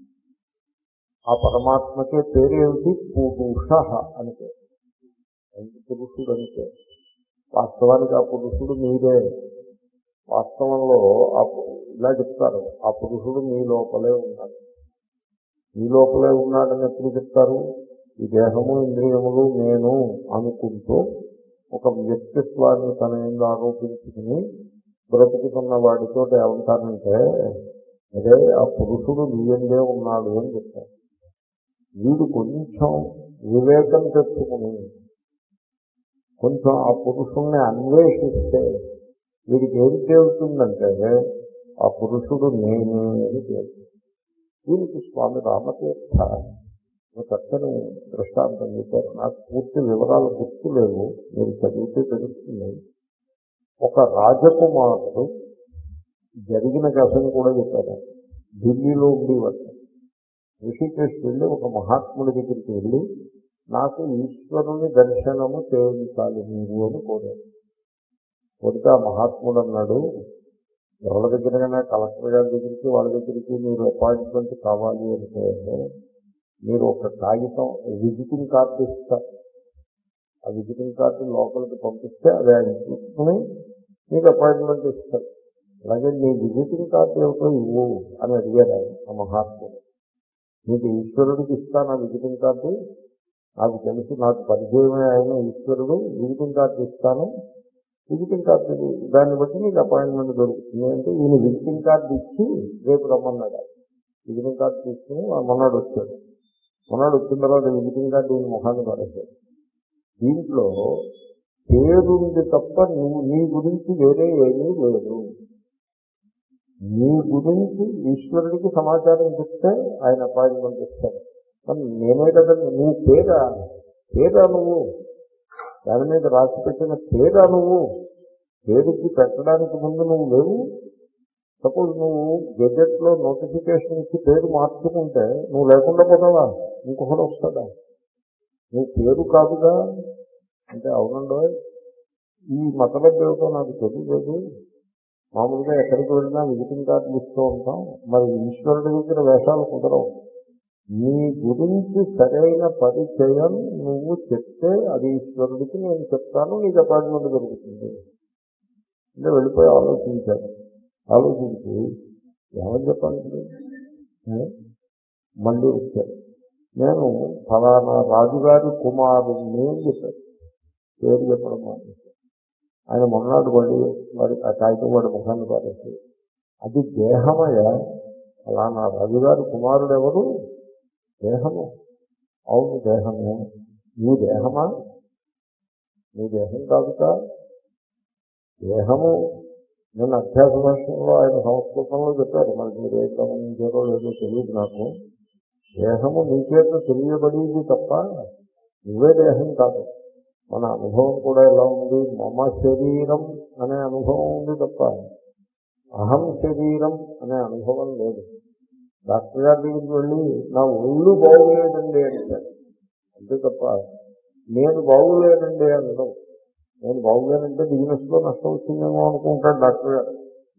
ఆ పరమాత్మకే పేరేమిటి? పురుష అని పేరు. పురుషుడు అంటే వాస్తవానికి ఆ పురుషుడు మీరే. వాస్తవంలో ఆ ఇలా చెప్తారు, ఆ పురుషుడు మీ లోపలే ఉన్నాడు. మీ లోపలే ఉన్నాడని ఎప్పుడు చెప్తారు? ఈ దేహము ఇంద్రియములు నేను అనుకుంటూ ఒక వ్యక్తిత్వాన్ని తన మీద ఆరోపించుకుని బ్రతుకుతున్న వాడితో ఏమంటారంటే, అదే ఆ పురుషుడు నీయందే ఉన్నాడు అని చెప్తారు. వీడు కొంచెం వివేకం తెచ్చుకుని కొంచెం ఆ పురుషుణ్ణి అన్వేషిస్తే వీడికి ఏది తేలుతుందంటే ఆ పురుషుడు నేనే అని తేలుతుంది. దీనికి స్వామి రామతీర్థ చక్కని దృష్టాంతం చెప్పారు. నాకు పూర్తి వివరాలు గుర్తు లేవు, మీరు చదివితే తెలుస్తుంది. ఒక రాజకుమారుడు జరిగిన కథను కూడా చెప్పారు. ఢిల్లీలో ఉండేవాడు. ఋషికేశ్ వెళ్ళి ఒక మహాత్ముడి దగ్గరికి వెళ్ళి, నాకు ఈశ్వరుని దర్శనము చేయించాలి మీరు అని కోరారు. కోరితే ఆ మహాత్ముడు అన్నాడు, ఎవరి దగ్గరైనా కలెక్టర్ గారి దగ్గరికి వాళ్ళ దగ్గరికి మీరు అపాయింట్మెంట్ కావాలి అంటే మీరు ఒక కాగితం విజిటింగ్ కార్డు ఇస్తారు. ఆ విజిటింగ్ కార్డు లోపలికి పంపిస్తే అది ఆయన తీసుకుని మీకు అపాయింట్మెంట్ ఇస్తారు. అలాగే మీ విజిటింగ్ కార్డు ఏమిటో ఇవ్వు అని అడిగారు ఆయన ఆ మహాత్ముడు. మీకు ఈశ్వరుడికి ఇస్తాను ఆ విజిటింగ్ కార్డు, నాకు తెలుసు, నాకు పరిచయమే ఆయన ఈశ్వరుడు, విజిటింగ్ కార్డు ఇస్తాను, విజిటింగ్ కార్డు దాన్ని బట్టి మీకు అపాయింట్మెంట్ దొరుకుతుంది అంటే ఈయన విజిటింగ్ కార్డు ఇచ్చి రేపు రమ్మన్నాడు. విజిటింగ్ కార్డు తీసుకుని మొన్నాడు వచ్చాడు. మొన్నాడు వచ్చిన తర్వాత విజిటింగ్ కార్డు ఈయన మొహాన్ని పడేశాడు. దీంట్లో పేరుంది తప్ప నువ్వు నీ గురించి వేరే ఏమీ లేదు. నీ గురించి ఈశ్వరుడికి సమాచారం చెప్తే ఆయన అపాయింట్మెంట్ ఇస్తాడు. మరి నేనే కదా, నువ్వు పేరా పేరా నువ్వు దాని మీద రాసి పెట్టిన పేరా నువ్వు, పేరుకి పెట్టడానికి ముందు నువ్వు లేవు. సపోజ్ నువ్వు గెజెట్లో నోటిఫికేషన్ ఇచ్చి పేరు మార్చుకుంటే నువ్వు లేకుండా పోతావా? ఇంకొకటి వస్తుందా? నువ్వు పేరు కాదుగా అంటే అవునండో ఈ మతలబ్ ఏమిటో నాకు తెలియలేదు, మామూలుగా ఎక్కడికి వెళ్ళినా విజిటింగ్ కార్డులు ఇస్తూ ఉంటాం, మరి ఈశ్వరుడి దగ్గర వేషాలు కుదరవు. నీ గురించి సరైన పరిచయం నువ్వు చెప్తే అది ఈశ్వరుడికి నేను చెప్తాను, నీకు అపాయింట్మెంట్ దొరుకుతుంది అంటే వెళ్ళిపోయి ఆలోచించాను. ఆలోచించి ఏమని చెప్పాలి మళ్ళీ వచ్చారు. నేను ఫలానా రాజుగారి కుమారుణ్ణి అని చెప్పాను. పేరు చెప్పడం మానేశాను. ఆయన మొన్ననాడు మళ్ళీ వాడి ఆ కాగితం వాడి ముఖాన్ని పారేసి, అది దేహమయ, ఫలానా రాజుగారి కుమారుడు ఎవరు? దేహము. అవును దేహమే. నీ దేహమా? నీ దేహం కాదుగా. దేహము నేను అభ్యాస భాషలో ఆయన సంస్కృతంలో చెప్పారు, మరి మీరు ఏ గమనించారో లేదో తెలియదు నాకు. దేహము నీ చేత తెలియబడేది తప్ప నువ్వే దేహం కాదు. మన అనుభవం కూడా ఎలా ఉంది? మమ శరీరం అనే అనుభవం ఉంది తప్ప అహం శరీరం అనే అనుభవం లేదు. డాక్టర్ గారి దగ్గరికి వెళ్ళి నా ఒళ్ళు బాగులేదండి అంటారు, అంతే తప్ప నేను బాగులేనండి అనడం. నేను బాగులేనంటే బిజినెస్లో నష్టం వచ్చిందేమో అనుకుంటాడు డాక్టర్ గారు.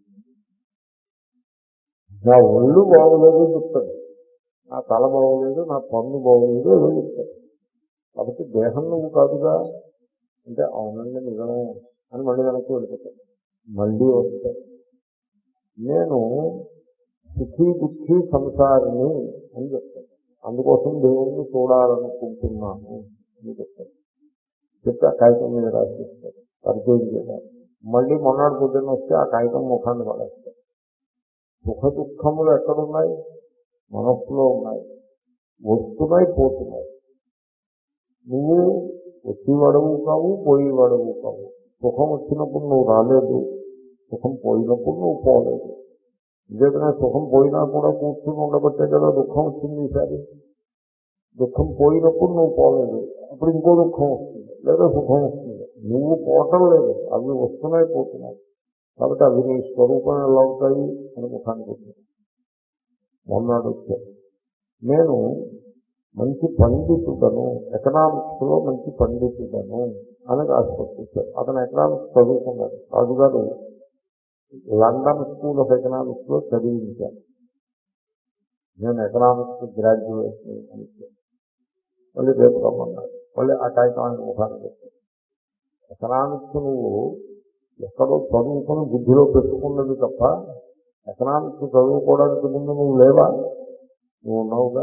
నా ఒళ్ళు బాగులేదు చెప్తాడు, నా తల బాగోలేదు, నా పన్ను బాగోలేదు ఏదో చెప్తాడు. కాబట్టి దేహం నువ్వు కాదుగా అంటే అవునండి నిజమే అని మళ్ళీ వెనక్కి వెళ్ళిపోతాడు. మళ్ళీ వస్తాడు, నేను సుఖీ దుఃఖీ సంసారిని అని చెప్తాడు. అందుకోసం దేవుణ్ణి చూడాలనుకుంటున్నాను అని చెప్తాడు. చెప్తే ఆ కాగితం మీద రాసిస్తాడు, పరిచయం చేయాలి. మళ్ళీ మొన్నటి పొద్దున్న వస్తే ఆ కాగితం ముఖాన్ని పడేస్తాడు. సుఖ దుఃఖములు ఎక్కడున్నాయి? మనస్సులో ఉన్నాయి, వస్తున్నాయి, పోతున్నాయి. నువ్వు వచ్చేవాడవు కావు, పోయేవాడవు కావు. సుఖం వచ్చినప్పుడు నువ్వు రాలేదు, సుఖం పోయినప్పుడు నువ్వు పోలేదు. ఇంకేదైనా సుఖం పోయినా కూడా కూర్చుని ఉండబట్టే కదా దుఃఖం వచ్చింది. ఈసారి దుఃఖం పోయినప్పుడు నువ్వు పోలేదు, అప్పుడు ఇంకో దుఃఖం వస్తుంది, లేదా సుఖం వస్తుంది. నువ్వు పోవటం లేదు, అవి వస్తున్నాయి, పోతున్నాయి. కాబట్టి అవి నీ స్వరూపం ఎలా అవుతాయి అని ముఖానికి వచ్చింది. మొన్నాడు వచ్చాను, నేను మంచి పండితుడను, ఎకనామిక్స్లో మంచి పండితుడను అని రాసిపట్టించారు. అతను ఎకనామిక్స్ చదువుకున్నాడు, రాజుగారు లండన్ స్కూల్ ఆఫ్ ఎకనామిక్స్లో చదివించాను. నేను ఎకనామిక్స్ గ్రాడ్యుయేట్ అని. మళ్ళీ రేపు రమ్మన్నాడు, మళ్ళీ ఆ కాగితాన్ని ముఖాన్ని పెట్టాను. ఎకనామిక్స్ నువ్వు ఎక్కడో చదువుకుని బుద్ధిలో పెట్టుకున్నది తప్ప ఎకనామిక్స్ చదువుకోవడానికి ముందు నువ్వు లేవా? నువ్వు ఉన్నావుగా.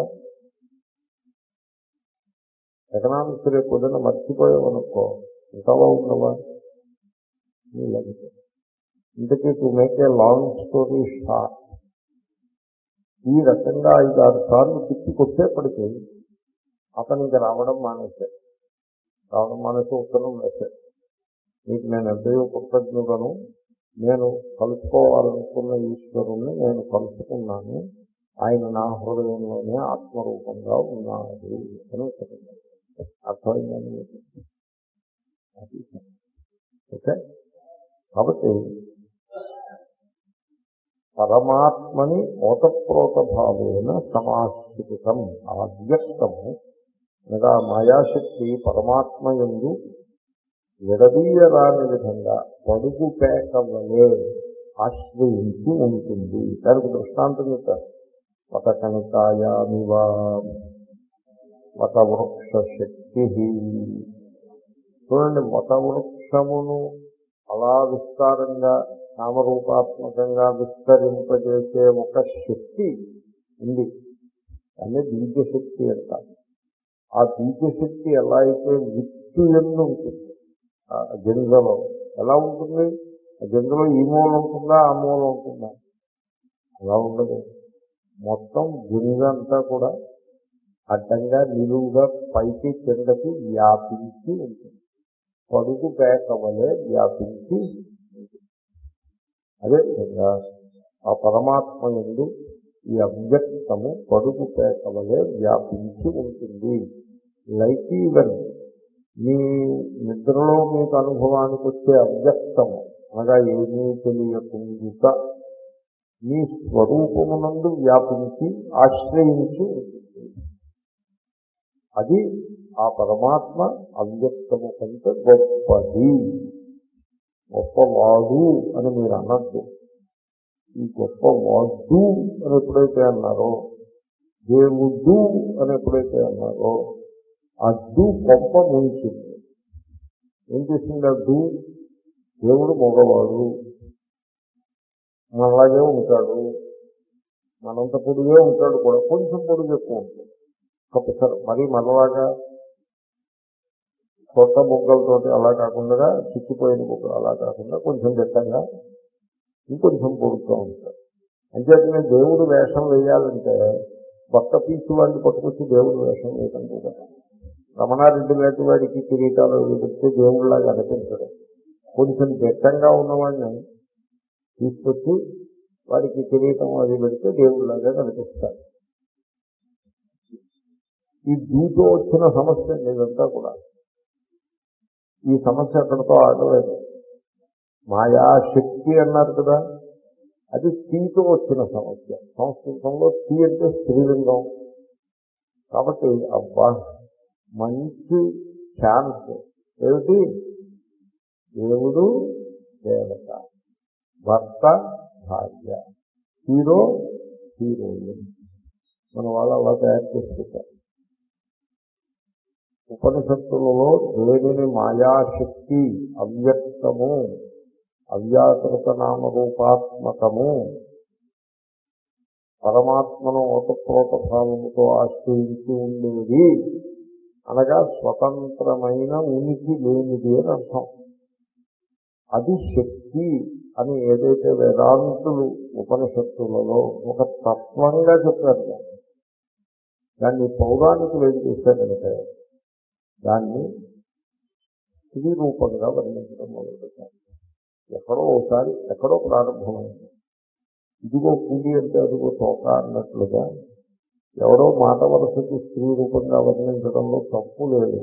ఎకనామిక్స్ రేపు పొద్దున్న మర్చిపోయావనుకో ఇంకా బాగున్నావా? నీ లభించదు. ఇంతకీ to make a long story short, ఈ రకంగా ఐదు ఆరు సార్లు తిప్పికొచ్చేప్పటికీ అతను ఇంకా రావడం మానేశాడు. రావడం మానేసి ఉత్తరం వేశాడు, నీకు నేను ఎంతయో కృతజ్ఞుడను, నేను కలుసుకోవాలనుకున్న ఈశ్వరుణ్ణి నేను కలుసుకున్నాను, ఆయన నా హృదయంలోనే ఆత్మరూపంగా ఉన్నాడు అని ఉత్తరం. అర్థమైందని ఓకే. కాబట్టి పరమాత్మని ఓతప్రోత భావేన సమాశ్రితం, అవ్యక్తము అనగా మాయాశక్తి పరమాత్మ యందు విడదీయరాని విధంగా పడుగు పేకవలే ఆశ్రయించి ఉంటుంది. దానికి దృష్టాంతం చెప్తారు. వట కణికాయామివా వటవృక్ష శక్తి. చూడండి, వటవృక్షమును అలా విస్తారంగా నామరూపాత్మకంగా విస్తరింపజేసే ఒక శక్తి ఉంది, అనే బీజశక్తి అంటారు. ఆ బీజశక్తి ఎలా అయితే విత్తు ఎందు ఉంటుంది, ఆ గింజలో ఎలా ఉంటుంది? ఆ గింజలో ఈ మూల ఉంటుందా, ఆ మూల ఉంటుందా? అలా ఉండదు. మొత్తం గింజ అంతా కూడా అడ్డంగా నిలువుగా పైకి కిందకి వ్యాపించి ఉంటుంది, పడుగు పేకవలే వ్యాపించి ఉంటుంది. అదేవిధంగా ఆ పరమాత్మ యందు ఈ అవ్యక్తము పడుగు పేకవలే వ్యాపించి ఉంటుంది. లైక్ ఈవెన్ మీ నిద్రలో మీకు అనుభవానికి వచ్చే అవ్యక్తము అనగా ఏమీ తెలియకుండా మీ స్వరూపమునందు వ్యాపించి ఆశ్రయించి ఉంటుంది. అది ఆ పరమాత్మ అవ్యక్తము కంటే గొప్పది, గొప్పవాడు అని మీరు అనద్దు. ఈ గొప్పవాడు అని ఎప్పుడైతే అన్నారో, దేవుడు అని ఎప్పుడైతే అన్నారో, అడ్డు గొప్ప ముంచింది. ఏం చేసింది అడ్డు? దేవుడు మగవాడు, మనలాగే ఉంటాడు, మనంత పొడిగే ఉంటాడు కూడా, కొంచెం పొడుగు ఎక్కువ ఉంటుంది. ఒకసారి మరీ మనలాగా కొత్త బొగ్గలతోటి అలా కాకుండా, చిక్కిపోయిన బొగ్గలు అలా కాకుండా కొంచెం గట్టంగా ఇంకొంచెం పొడుగుతూ ఉంటాడు. అంచేతనే దేవుడు వేషం వేయాలంటే కొత్త పీచు వాడిని పట్టుకొచ్చి దేవుడు వేషం వేయటం కూడా. రమణారెడ్డి లాంటి వాడికి కిరీటాలు పెడితే దేవుడిలాగా అనిపించడం, కొంచెం గట్టంగా ఉన్నవాడిని తీసుకొచ్చి వాడికి కిరీటం అది పెడితే దేవుడిలాగా కనిపిస్తాడు. ఈ దీంతో వచ్చిన సమస్య ఇదంతా కూడా. ఈ సమస్య అక్కడితో ఆగలేదు. మాయాశక్తి అన్నారు కదా, అది తీతో వచ్చిన సమస్య. సంస్కృతంలో తీ అంటే స్త్రీలింగం కాబట్టి అబ్బా మంచి ఛాన్స్ ఏమిటి, దేవుడు దేవత, భర్త భార్య, హీరో హీరోయిన్, మన వాళ్ళు అలా తయారు చేసుకుంటారు. ఉపనిషత్తులలో దేనిని మాయాశక్తి, అవ్యక్తము, అవ్యాకృత నామరూపాత్మకము, పరమాత్మను ఓతప్రోత భావముతో ఆశ్రయించి ఉండేది అనగా స్వతంత్రమైన ఉనికి లేనిది అని అర్థం. అది శక్తి అని ఏదైతే వేదాంతులు ఉపనిషత్తులలో ఒక తత్వంగా చెప్పారు, దాన్ని పౌరాణికులు ఏం చేశారంటే దాన్ని స్త్రీ రూపంగా వర్ణించడం మొదలుపెట్టారు. ఎక్కడో ఒకసారి ఎక్కడో ప్రారంభమైంది. ఇదిగో పులి అంటే అదిగో తోక అన్నట్లుగా ఎవడో మాట వరుసకి స్త్రీ రూపంగా వర్ణించడంలో తప్పు లేదు.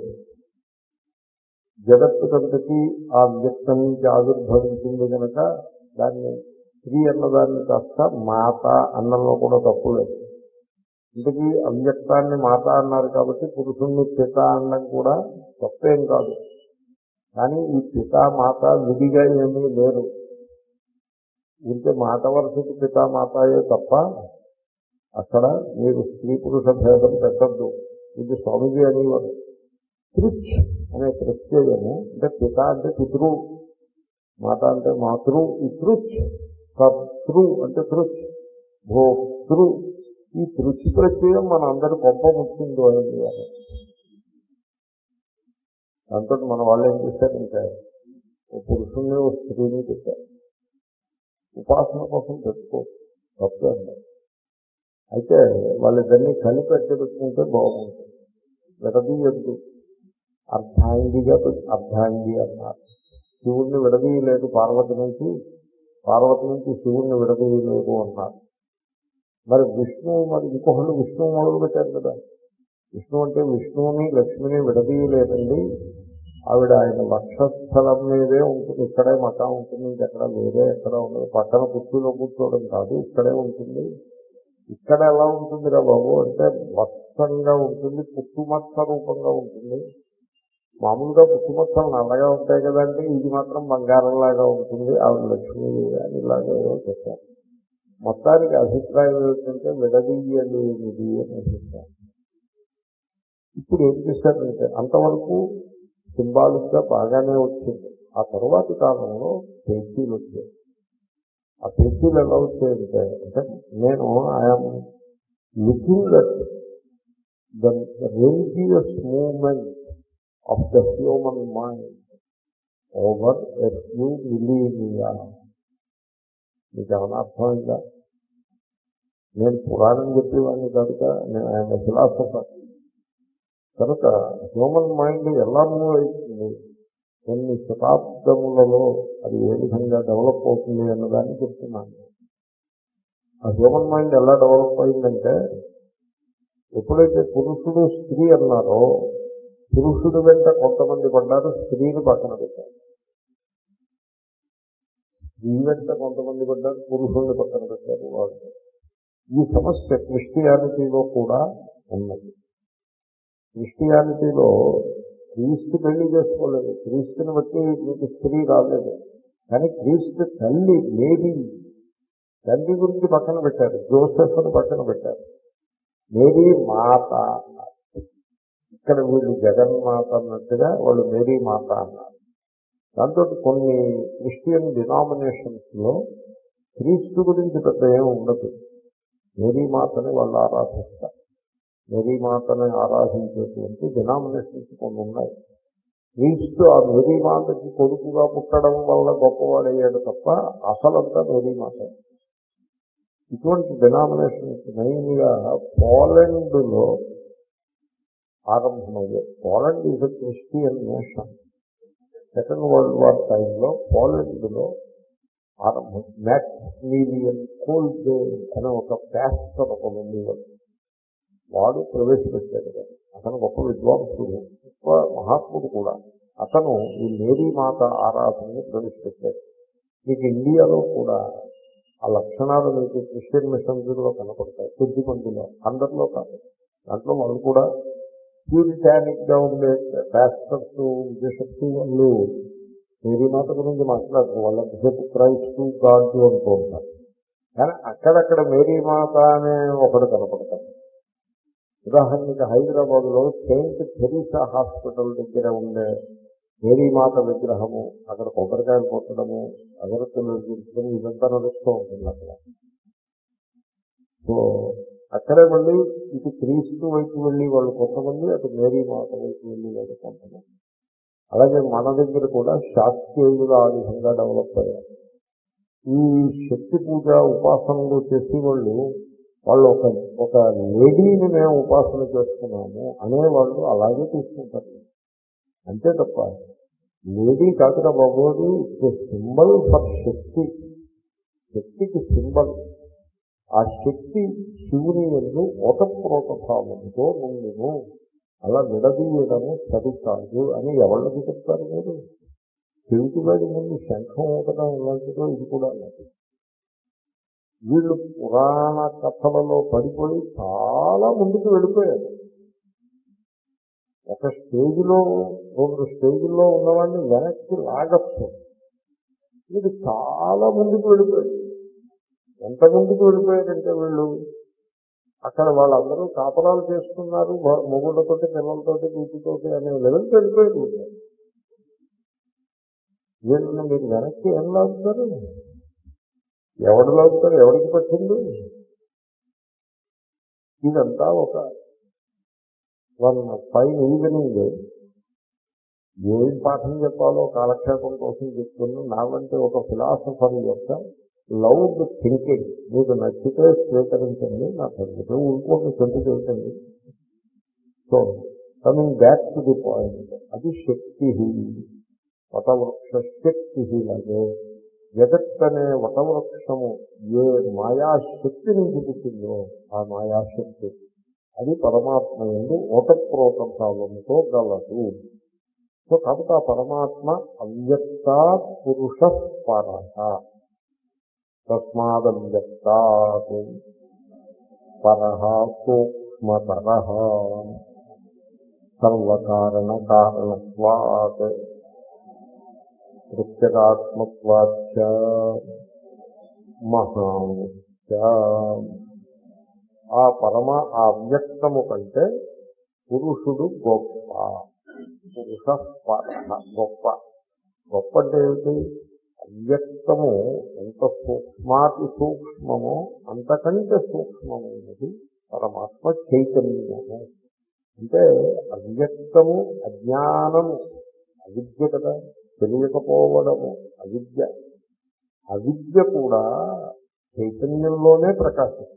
జగత్తుకంతకీ ఆ వ్యక్తం నుంచి ఆవిర్భవించింది కనుక దాన్ని స్త్రీ అన్నదాన్ని కాస్త మాత అన్నంలో కూడా తప్పు లేదు. ఇంతకీ అవ్యక్తాన్ని మాత అన్నారు కాబట్టి పురుషుణ్ణి పిత అన్నం కూడా తప్పేం కాదు. కానీ ఈ పిత మాత విడిగా ఏమీ లేరు. ఇంకే మాట వరుసకి పిత మాతాయే తప్ప అక్కడ మీరు స్త్రీ పురుష భేదం పెట్టద్దు. ఇది స్వామిజీ అనేవారు. తృచ్ అనే ప్రత్యయము అంటే పిత అంటే పితృ, మాత అంటే మాతృ. ఈ తృచ్ కర్తృ అంటే తృచ్, భోక్తృ. ఈ తృచ్ ప్రత్యయం మన అందరి గొప్ప ముఖ్యందో అనేది వారు. దాంతో మన వాళ్ళు ఏం చేశారంటే ఓ పురుషుణ్ణి ఓ స్త్రీని పెట్టారు. ఉపాసన కోసం పెట్టుకోవచ్చు, తప్పే అన్నారు. అయితే వాళ్ళిద్దరినీ కలిపి పెట్టుకుంటే బాగుంటుంది. విడదీయద్దు, అర్ధాంగిగా అర్ధాంగి అన్నారు. శివుణ్ణి విడదీయలేదు పార్వతి నుంచి, పార్వతి నుంచి శివుణ్ణి విడదీయలేదు అన్నారు. మరి విష్ణువు మరి ఇంకొకళ్ళు విష్ణువు మొదలు పెట్టారు కదా. విష్ణు అంటే విష్ణువుని లక్ష్మిని విడదీయలేదండి. ఆవిడ ఆయన వక్షస్థలం మీదే ఉంటుంది, ఇక్కడే మకా ఉంటుంది, ఇంకెక్కడ వేరే ఎక్కడ ఉండదు. పక్కన కుర్చీలో కూర్చోవడం కాదు, ఇక్కడే ఉంటుంది. ఇక్కడ ఎలా ఉంటుందిరా బాబు అంటే వత్సంగా ఉంటుంది, పుట్టుమత్స రూపంగా ఉంటుంది. మామూలుగా పుట్టుమత్సలు నల్లగా ఉంటాయి కదంటే ఇది మాత్రం బంగారంలాగా ఉంటుంది ఆవిడ లక్ష్మి అని ఇలాగే చెప్పారు. మొత్తానికి అభిప్రాయం ఏమిటంటే విడదీయలేనిది అని అభిప్రాయం. ఇప్పుడు ఏం చేశారంటే అంతవరకు సింబాలిక్గా బాగానే వచ్చింది. ఆ తరువాతి కాలంలో పేచీలు వచ్చాయి. ఆ పేచీలు ఎలా వచ్చాయంటే అంటే నేను I'm looking at the religious movement of the human mind over a few millennia. మీకు ఏమైనా అర్థమైందా? నేను పురాణం చెప్పేవాడిని కనుక నేను ఆయన ఫిలాసఫర్ కనుక హ్యూమన్ మైండ్ ఎలా మూవ్ అవుతుంది, కొన్ని శతాబ్దములలో అది ఏ విధంగా డెవలప్ అవుతుంది అన్నదాన్ని చెప్తున్నాను. ఆ హ్యూమన్ మైండ్ ఎలా డెవలప్ అయిందంటే ఎప్పుడైతే పురుషుడు స్త్రీ అన్నారో పురుషుడు వెంట కొంతమంది పడ్డారు, స్త్రీని పక్కన పెట్టారు. స్త్రీ వెంట కొంతమంది పడ్డారు, పురుషుడిని పక్కన పెట్టారు. వాళ్ళు ఈ సమస్య క్రిస్టియానిటీలో కూడా ఉన్నది. క్రిస్టియానిటీలో క్రీస్తు పెళ్లి చేసుకోలేదు, క్రీస్తుని బట్టి మీకు స్త్రీ రాలేదు. కానీ క్రీస్తు తల్లి మేరీ, తల్లి గురించి పక్కన పెట్టారు, జోసెఫ్ను పక్కన పెట్టారు. మేరీ మాత అన్నారు. ఇక్కడ వీళ్ళు జగన్మాత అన్నట్టుగా వాళ్ళు మేరీ మాత అన్నారు. దాంతో కొన్ని క్రిస్టియన్ డినామినేషన్స్ లో క్రీస్తు గురించి పెద్ద ఏమి ఉండదు. మేరీ మాతని వాళ్ళు ఆరాధిస్తారు. మేరీ మాతని ఆరాధించేటువంటి డినామినేషన్స్ కొన్ని ఉన్నాయి. క్రీస్తు ఆ మేరీ మాతకి కొడుకుగా పుట్టడం వల్ల గొప్పవాడయ్యాడు తప్ప అసలంతా మేరీ మాత. ఇటువంటి డినామినేషన్స్ మెయిన్గా పోలాండ్లో ఆరంభమయ్యాయి. Poland is a Christian nation. Second world war టైంలో పోలాండ్లో ఆరంభం. మ్యాక్సిమిలియన్ కోల్బెర్గ్ అనే ఒక పాస్టర్ ఒక ఉండేవాడు, వాడు ప్రవేశపెట్టాడు. అతను గొప్ప విద్వాంసుడు, గొప్ప మహాత్ముడు కూడా. అతను ఈ మేరీ మాత ఆరాధనని ప్రవేశపెట్టాడు. మీకు ఇండియాలో కూడా ఆ లక్షణాలు మీకు క్రిస్టియన్ మిషనరీలో కనపడతాయి. కొద్ది మందిలో, అందరిలో కాదు. దాంట్లో వాళ్ళు కూడా ప్యూరిటానిక్ గా ఉండే పాస్టర్స్, బిషప్స్ వాళ్ళు మేరీ మాత గురించి మాట్లాడరు. వాళ్ళంతసేపు క్రైస్ట్ గాడ్ అనుకో ఉంటారు. కానీ అక్కడక్కడ మేరీ మాత అనే ఒకడు కనపడతారు. ఉదాహరణకి హైదరాబాద్ లో సెయింట్ థెరీసా హాస్పిటల్ దగ్గర ఉండే మేరీమాత విగ్రహము, అక్కడ కొబ్బరికాయలు కొట్టడము, అగరత్తులు తీర్చడం, ఇదంతా నడుస్తూ ఉంటుంది అక్కడ. సో అక్కడే మళ్ళీ ఇటు క్రీస్తు వైపు వెళ్ళి వాళ్ళు కొంతమంది, అటు మేరీమాత వైపు వెళ్ళి వాళ్ళు కొంతమంది. అలాగే మన దగ్గర కూడా శాస్త్రీయులుగా ఆ విధంగా డెవలప్ అయ్యారు. ఈ శక్తి పూజ ఉపాసనలు చేసి వాళ్ళు వాళ్ళు ఒక ఒక లేడీని మేము ఉపాసన చేస్తున్నాము అనేవాళ్ళు అలాగే తీసుకుంటారు. అంతే తప్ప లేడీ కాదురా బాబోది, ఇట్స్ సింబల్ ఫర్ శక్తి. శక్తికి సింబల్. ఆ శక్తి శివుని ఎందు ఓతప్రోత భావంతో నుండును, అలా విడదీయడము సరికాదు అని ఎవళ్ళకి చెప్తారు మీరు? చెవిటివాడి ముందు శంఖం ఊదడం ఇలాంటిదో ఇది కూడా అలాంటి. వీళ్ళు పురాణ కథలలో పడిపోయి చాలా ముందుకు వెళ్ళిపోయారు. ఒక స్టేజ్లో రెండు స్టేజ్లో ఉన్నవాడిని వెనక్కి లాగచ్చు. ఇది చాలా ముందుకు వెళ్ళిపోయాడు. ఎంత ముందుకు వెళ్ళిపోయారంటే వీళ్ళు అక్కడ వాళ్ళందరూ కాపరాలు చేస్తున్నారు, మొగుళ్ళతోటి, పిల్లలతోటి, వీటితోటి అనే లెవెల్కి వెళ్ళిపోయారు. వీళ్ళని మీరు వెనక్కి ఏం లాగుతారు? ఎవడు లాగుతారు? ఎవరికి పట్టింది? ఇదంతా ఒక వన్ ఫైన్ ఈవినింగ్ ఏం పాఠం చెప్పాలో కాలక్షేపం కోసం చెప్తున్నా నావంటే ఒక ఫిలాసఫర్ యొక్క లౌడ్ థింకింగ్ మీకు నచ్చితే స్వీకరించండి, నాకు నచ్చితే ఊరుకోండి, చెంత చేయండి. So coming back to the point, అది శక్తి. వటవృక్ష శక్తి లాగే జగత్ అనే వటవృక్షము ఏ మాయాశక్తి నుంచి పుట్టిందో ఆ మాయాశక్తి అది పరమాత్మ యందు ఓతప్రోత భావంతో గలదు. సో కాబట్టి ఆ పరమాత్మ అవ్యక్త పురుష పరః. తస్మాదవ్యక్తాత్ పరః సూక్ష్మతరః సర్వకారణ కారణత్వాత్ ప్రత్యేగాత్మత్వాచ్చ మహాముచ్చ. ఆ పరమ ఆ అవ్యక్తము కంటే పురుషుడు గొప్ప. పురుష పరః గొప్ప. గొప్ప అంటే ఏమిటి? అవ్యక్తము ఎంత సూక్ష్మాతి సూక్ష్మమో అంతకంటే సూక్ష్మమైనది పరమాత్మ చైతన్యము. అంటే అవ్యక్తము అజ్ఞానము, అవిద్య కదా, తెలియకపోవడము అవిద్య. అవిద్య కూడా చైతన్యంలోనే ప్రకాశిస్తుంది.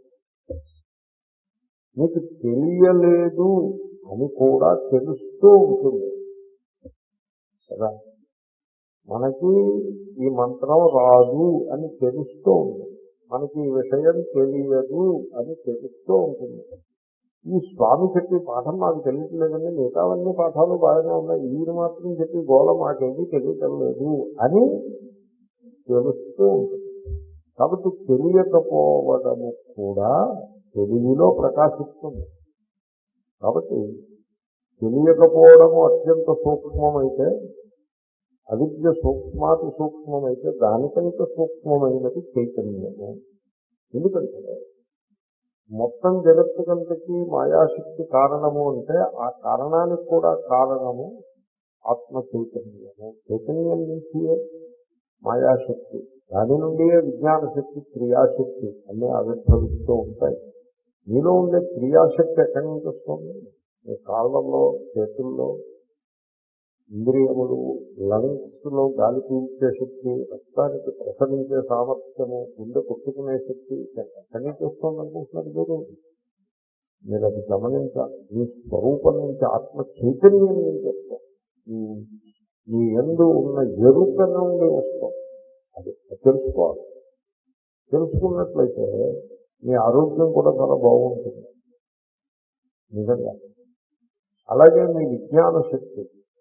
మీకు తెలియలేదు అని కూడా తెలుస్తూ ఉంటుంది కదా. మనకి ఈ మంత్రం రాదు అని తెలుస్తూ ఉంటుంది, మనకి ఈ విషయం తెలియదు అని తెలుస్తూ ఉంటుంది. ఈ స్వామి చెప్పి పాఠం మాకు తెలియట్లేదండి, మిగతావన్నీ పాఠాలు బాగానే ఉన్నాయి, ఈయన మాత్రం చెప్పి గోళ మాకేమీ తెలియటం లేదు అని తెలుస్తూ ఉంటుంది. కాబట్టి తెలియకపోవడము కూడా తెలివిలో ప్రకాశిస్తుంది. కాబట్టి తెలియకపోవడము అత్యంత సూక్ష్మమైతే, అవిద్య సూక్ష్మాతి సూక్ష్మమైతే దానికంటే సూక్ష్మమైనది చైతన్యము. ఎందుకంటే మొత్తం జగత్తు కంతకి మాయాశక్తి కారణము అంటే ఆ కారణానికి కూడా కారణము ఆత్మ చైతన్యము. చైతన్యం నుంచియే మాయాశక్తి, దాని నుండియే విజ్ఞాన శక్తి, క్రియాశక్తి అన్నీ ఆవిర్భవిస్తూ ఉంటాయి. మీలో ఉండే క్రియాశక్తి ఎక్కడి నుంచి వస్తుంది? మీ కాళ్ళల్లో, చేతుల్లో, ఇంద్రియములు, లంగ్స్ లో గాలి పీల్చే శక్తి, రక్తానికి ప్రసరించే సామర్థ్యము, గుండె కొట్టుకునే శక్తి ఎక్కడి నుంచి వస్తుంది అనుకుంటున్నారు మీరు? మీరు అది గమనించాలి. మీ స్వరూపం నుంచి, ఆత్మ చైతన్యం నుంచి వస్తాం. మీ యందు ఉన్న ఎరుక నుండి వస్తాం. అది తెలుసుకోవాలి. తెలుసుకున్నట్లయితే మీ ఆరోగ్యం కూడా చాలా బాగుంటుంది నిజంగా. అలాగే మీ విజ్ఞాన శక్తి,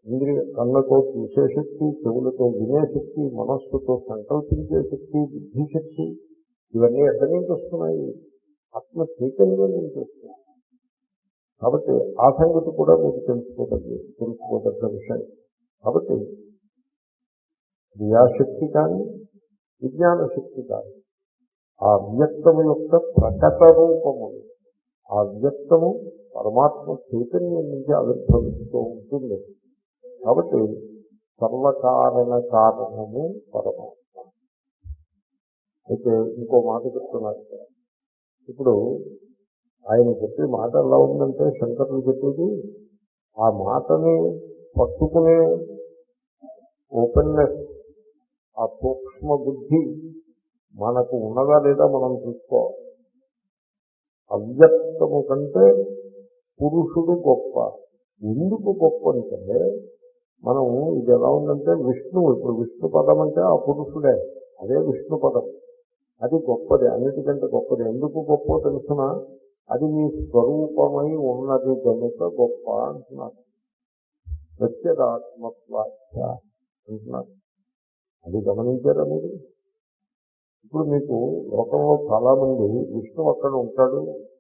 ఇంద్రియ కళ్ళతో చూసే శక్తి, చెవులతో వినే శక్తి, మనస్సుతో సంకల్పించే శక్తి, బుద్ధిశక్తి, ఇవన్నీ ఎక్కడి నుంచి వస్తున్నాయి? ఆత్మ చైతన్యం నుంచి వస్తున్నాయి. కాబట్టి ఆ సంగతి కూడా మీకు తెలుసుకోదగ్గ తెలుసుకోదగ్గ విషయం. కాబట్టి క్రియాశక్తి కానీ విజ్ఞాన శక్తి కానీ ఆ వ్యక్తము యొక్క ప్రకట రూపములు. ఆ వ్యక్తము పరమాత్మ చైతన్యం నుంచి ఆవిర్భవిస్తూ ఉంటుంది. కాబట్టి సర్వకారణ కారణము పరమాత్మ. అయితే ఇంకో మాట చెప్తున్నారు. ఇప్పుడు ఆయన చెప్పే మాట ఎలా ఉందంటే, శంకరులు చెప్పేది ఆ మాటని పట్టుకునే ఓపెన్నెస్, ఆ సూక్ష్మ బుద్ధి మనకు ఉన్నదా లేదా మనం చూసుకోవాలి. అవ్యక్తము కంటే పురుషుడు గొప్ప. ఎందుకు గొప్ప అంటే, మనం ఇది ఎలా ఉందంటే విష్ణువు, ఇప్పుడు విష్ణు పదం అంటే ఆ పురుషుడే, అదే విష్ణు పదం. అది గొప్పది, అన్నిటికంటే గొప్పది. ఎందుకు గొప్ప తెలుసిన, అది మీ స్వరూపమై ఉన్నది కనుక గొప్ప అంటున్నారు. ప్రత్యేగాత్మత్వాచ అంటున్నారు. అది గమనించారా మీరు? ఇప్పుడు మీకు లోకంలో చాలా మంది విష్ణువు అక్కడ ఉంటాడు,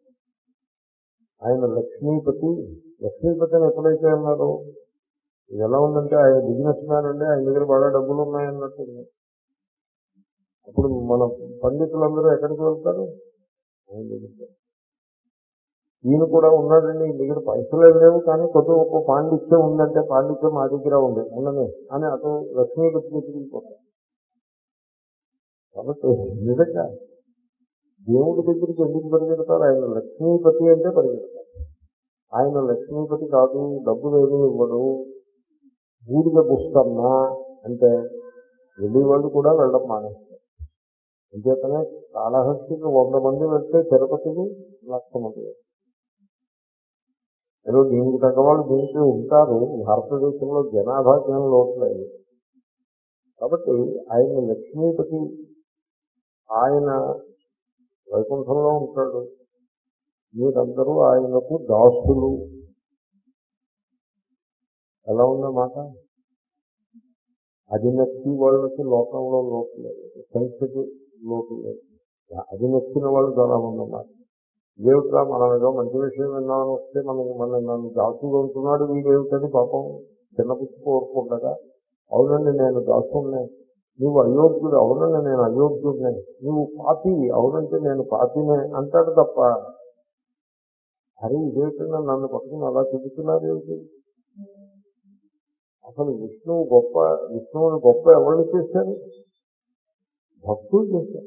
ఆయన లక్ష్మీపతి లక్ష్మీపతి అని ఎప్పుడైతే అన్నారో, ఇది ఎలా ఉందంటే ఆయన బిజినెస్ మ్యాన్ అండి, ఆయన దగ్గర బాగా డబ్బులు ఉన్నాయన్నట్టుంది. అప్పుడు మన పండితులందరూ ఎక్కడికి వెళ్తారు? ఆయన దగ్గర. ఈయన కూడా ఉన్నాడండి, ఈ దగ్గర పైసలు లేవు కానీ కొద్దిగా ఒక్క పాండిత్యం ఉందంటే, పాండిత్యం మా దగ్గర ఉంది ఉండని అని అటు లక్ష్మీపతి తిరిగిపోతారు. కాబట్టి నిజంగా దేవుడి దగ్గరికి ఎందుకు పరిగెడతారు? ఆయన లక్ష్మీపతి అంటే పరిగెడతారు. ఆయన లక్ష్మీపతి కాదు, డబ్బు లేదు ఇవ్వడు, బూడిద పుస్తన్నా అంటే వెళ్ళేవాళ్ళు కూడా వెళ్ళడం మానేస్తారు. అంచేతనే కాళహస్తికి వంద మంది వెళ్తే తిరుపతికి లక్ష మంది వెళ్తారు. ఏదో దీనికి తగ్గ వాళ్ళు దీనికి ఉంటారు. భారతదేశంలో జనాభా జ్ఞానం లోట్లేదు. కాబట్టి ఆయన లక్ష్మీపతి, ఆయన వైకుంఠంలో ఉంటాడు, మీరందరూ ఆయనకు దాసులు. ఎలా ఉందన్నమాట? అది నచ్చి వాళ్ళకి లోకంలో లోటు లేదు, సంఖ్యకి లోటు లేదు. అది నచ్చిన వాళ్ళు చాలా ఉందన్నమాట. దేవుట్రా మనం ఏదో మంచి విషయం విన్నామని వస్తే మనం మన నన్ను దాసుగా ఉంటున్నాడు వీడేమిటని పాపం చిన్నపుచ్చి కోరుకుండగా, అవునండి నేను దాసునే, నువ్వు అయోగ్యుడు, అవునండి నేను అయోగ్యుడినే, నువ్వు పాపి, అవునంటే నేను పాపినే అంటాడు తప్ప, అరే ఇదేమిటన్నా నన్ను పట్టుకుని అలా చెబుతున్నారు ఏమిటి? అసలు విష్ణువు గొప్ప, విష్ణువుని గొప్ప ఎవరిని చేశారు? భక్తులు చేశారు.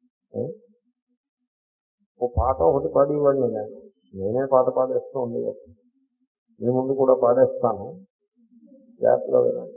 ఓ పాట ఒకటి పాడేవాడిని నేను, నేనే పాట పాడేస్తూ ఉండేవాడు. మీ ముందు కూడా పాడేస్తాను, జాగ్రత్తగా వినండి.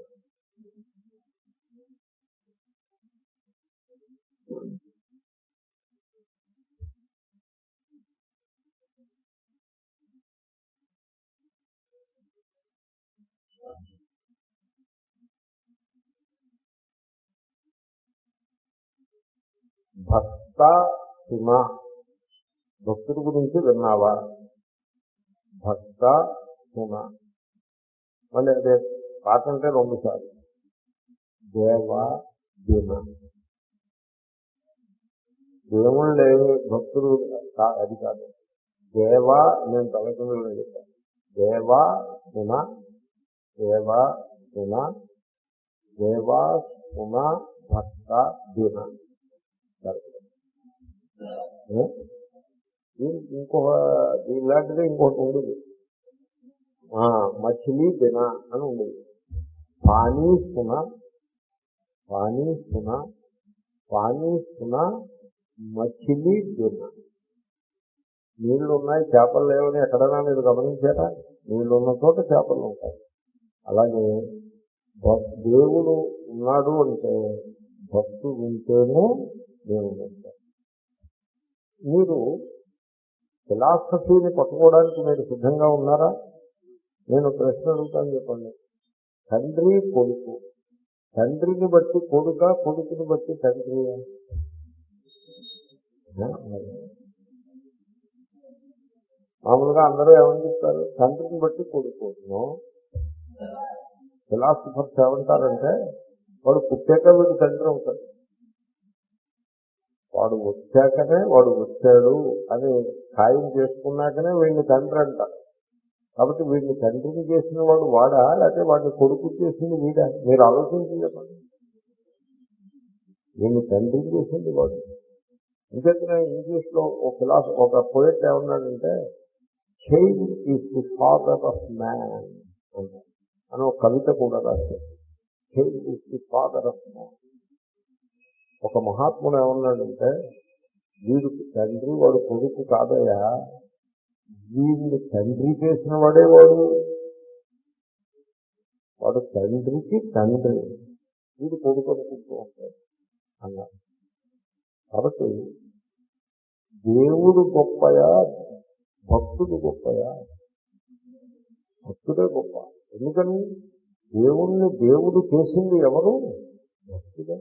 భక్త హిమ, భక్తుడి గురించి విన్నావా? భక్త హిమ. మళ్ళీ అదే పాట అంటే రెండు సార్లు దేవ దిన. దేవుళ్ళు లేని భక్తుడు అది కాదు. దేవ, నేను తలకిందులు చెప్పాను. దేవ హిమ, దేవ హిమ, దేవ హిమ, భక్త దిన. ఇంకొక ఇలాంటిది ఇంకొకటి ఉండేది, మచిలీ దిన అని ఉండేది. పానీ సున, పానీ సున, పానీ సున, మచిలీ దిన. నీళ్లు ఉన్నాయి, చేపలు లేవని ఎక్కడైనా మీరు గమనించారా? నీళ్లు ఉన్న చోట చేపలు ఉంటాయి. అలాగే దేవుడు ఉన్నాడు అంటే భక్తుడు ఉంటేనే దేవుడు ఉంటాడు. మీరు ఫిలాసఫీని పట్టుకోవడానికి మీరు సిద్ధంగా ఉన్నారా? నేను ప్రశ్న అడుగుతాను, చెప్పండి. తండ్రి కొడుకు, తండ్రిని బట్టి కొడుక, కొడుకుని బట్టి తండ్రి. మామూలుగా అందరూ ఏమని చెప్తారు? తండ్రిని బట్టి కొడుకును, ఫిలాసఫర్స్ ఏమంటారంటే వాడు పుట్టాక వీడు తండ్రి అవుతాడు, వాడు వచ్చాకనే వాడు వచ్చాడు అని ఖాయం చేసుకున్నాకనే వీడిని తండ్రి అంటారు. కాబట్టి వీడిని తండ్రిని చేసిన వాడు వాడా, లేకపోతే వాడిని కొడుకు చేసింది వీడా? మీరు ఆలోచించి చెప్పండి. వీడిని తండ్రిని చేసింది వాడు. ఇంకెందుకంటే ఇంగ్లీష్ లో ఒక ఫిలాసఫీ ఒక పోయెట్ ఏమన్నాడంటే child is the father of man అని ఒక కవిత కూడా రాశారు. Child is the father of man. ఒక మహాత్ముడు ఏమన్నాడంటే వీడు తండ్రి వాడు కొడుకు కాదయా, వీడిని తండ్రి చేసిన వాడే వాడు, వాడు తండ్రికి తండ్రి, వీడు కొడుకు అనుకుంటూ ఉంటాడు అన్నారు. కాబట్టి దేవుడు గొప్పయా భక్తుడు గొప్పయా? భక్తుడే గొప్ప. ఎందుకని? దేవుణ్ణి దేవుడు చేసింది ఎవరు? భక్తుడే.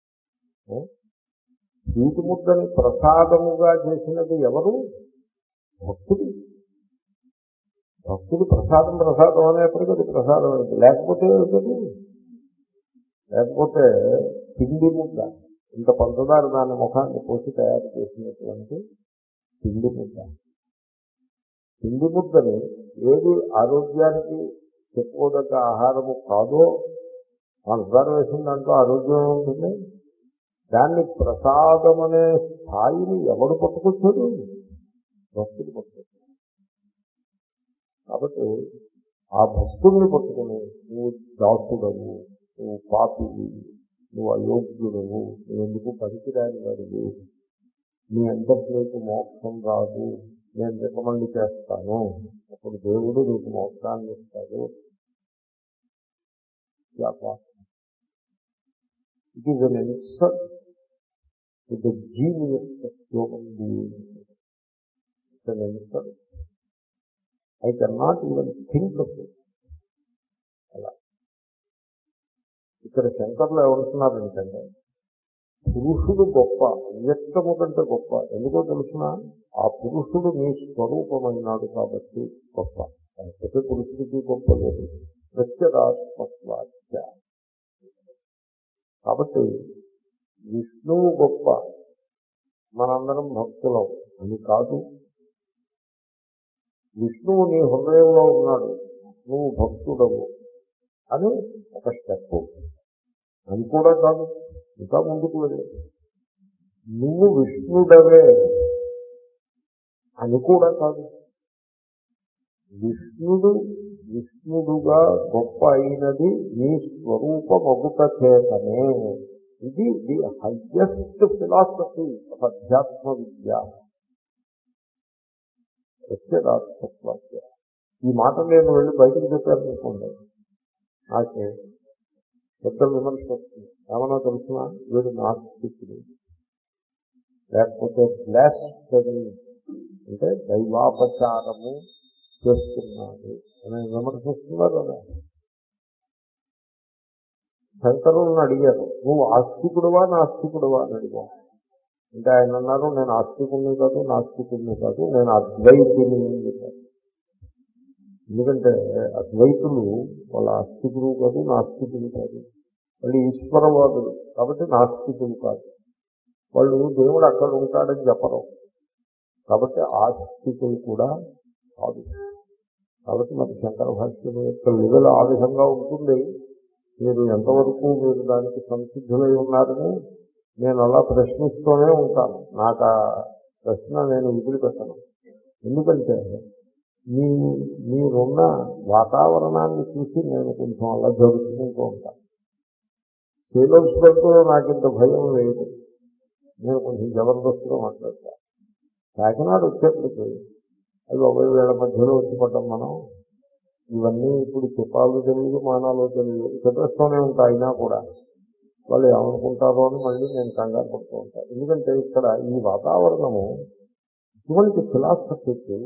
స్వీటి ముద్దని ప్రసాదముగా చేసినది ఎవరు? భక్తుడు. భక్తుడు ప్రసాదం ప్రసాదం అనేప్పటికీ అది ప్రసాదం అయింది. లేకపోతే ఏమిటది? లేకపోతే పిండి ముద్ద, ఇంత పంచదార దాని ముఖాన్ని పోసి తయారు చేసినటువంటి పిండి ముద్ద. పిండి ముద్దని ఏది ఆరోగ్యానికి చెప్పుకోదగ్గ ఆహారము కాదో పంచదార వేసిన దాంట్లో ఆరోగ్యం ఉంటుంది. దాన్ని ప్రసాదం అనే స్థాయిని ఎవడు పట్టుకొచ్చాడు? భక్తుడు పట్టుకొచ్చాడు. కాబట్టి ఆ భక్తుడిని పట్టుకుని నువ్వు దాసుడవు, నువ్వు పాపివి, నువ్వు అయోగ్యుడవు, నువ్వు ఎందుకు పనికిరాని వాడివి, నీ అంతర్లోకి మోక్షం రాదు, నేను రికమెండ్ చేస్తాను, అప్పుడు దేవుడు నీకు మోక్షాన్ని ఇస్తాడు. It is an insult to the genius of human being. It's an insult. I can not even think of it. అలా ఇక్కడ శంకర్లు ఏమంటున్నారంటే పురుషుడు గొప్ప, వ్యక్తము కంటే గొప్ప. ఎందుకో తెలుసిన? ఆ పురుషుడు నీ స్వరూపమైనాడు కాబట్టి గొప్ప. అయితే పురుషుడికి గొప్ప లేదు. ప్రత్యేగాత్మత్వాచ. కాబట్టి విష్ణువు గొప్ప, మనందరం భక్తులం అని కాదు. విష్ణువు నీ హృదయంలో ఉన్నాడు, నువ్వు భక్తుడవు అని ఒక స్టెప్. అది కూడా కాదు, ఇంకా ముందుకు వెళ్ళదు. నువ్వు విష్ణుడవే అని కూడా కాదు. విష్ణుడు విష్ణుడుగా గొప్ప అయినది నీ స్వరూపమగుట చేతనే. ఇది ది హైయెస్ట్ ఫిలాసఫీ ఆఫ్ అధ్యాత్మ విద్య. ప్రత్యేగాత్మత్వాచ. ఈ మాట నేను వెళ్ళి బయటకు చెప్పారనుకోండి, నాకే పెద్ద విమర్శ వస్తుంది. ఏమన్నా తెలుసిన? వీడు నాస్తికుడు, లేకపోతే బ్లాస్ఫెమీ అంటే దైవాపచారము చేస్తున్నాడు అని విమర్శ వస్తున్నారు కదా. శంకరులను అడిగారు, నువ్వు ఆస్తికుడువా నాస్తికుడువా అని అడిగాను. అంటే ఆయన అన్నారు, నేను ఆస్తికుడిని కాదు నాస్తికుడిని కాదు, నేను అద్వైతుని అని చెప్పారు. ఎందుకంటే అద్వైతులు వాళ్ళ ఆస్తికుడు కాదు నాస్తికుడు కాదు, వాళ్ళు ఈశ్వరవాదులు కాబట్టి నాస్తికులు కాదు, వాళ్ళు దేవుడు అక్కడ ఉంటాడని చెప్పరు కాబట్టి ఆస్తికులు కూడా కాదు. కాబట్టి మరి శంకర భాష్యం యొక్క లెవెల్ ఆ విధంగా ఉంటుంది. మీరు ఎంతవరకు మీరు దానికి సంసిద్ధులై ఉన్నారని నేను అలా ప్రశ్నిస్తూనే ఉంటాను. నాకు ఆ ప్రశ్న నేను వదిలిపెట్టను. ఎందుకంటే మీ మీరున్న వాతావరణాన్ని చూసి నేను కొంచెం అలా జరుపుకుంటూ ఉంటాను. శైలోస్పతిలో నాకు ఇంత భయం లేదు, నేను కొంచెం జబర్దస్తుగా మాట్లాడతాను. కాకినాడ వచ్చేప్పటికి అది ఒక వేళ మధ్యలో వచ్చి పడ్డాం మనం. ఇవన్నీ ఇప్పుడు చెప్పాలో తెలియదు, మానాలో తెలియదు, చెప్పేస్తూనే ఉంటాయి. అయినా కూడా వాళ్ళు ఏమనుకుంటారో అని మళ్ళీ నేను కంగారు పడుతూ ఉంటాను. ఎందుకంటే ఇక్కడ ఈ వాతావరణము ఇటువంటి ఫిలాసఫీకి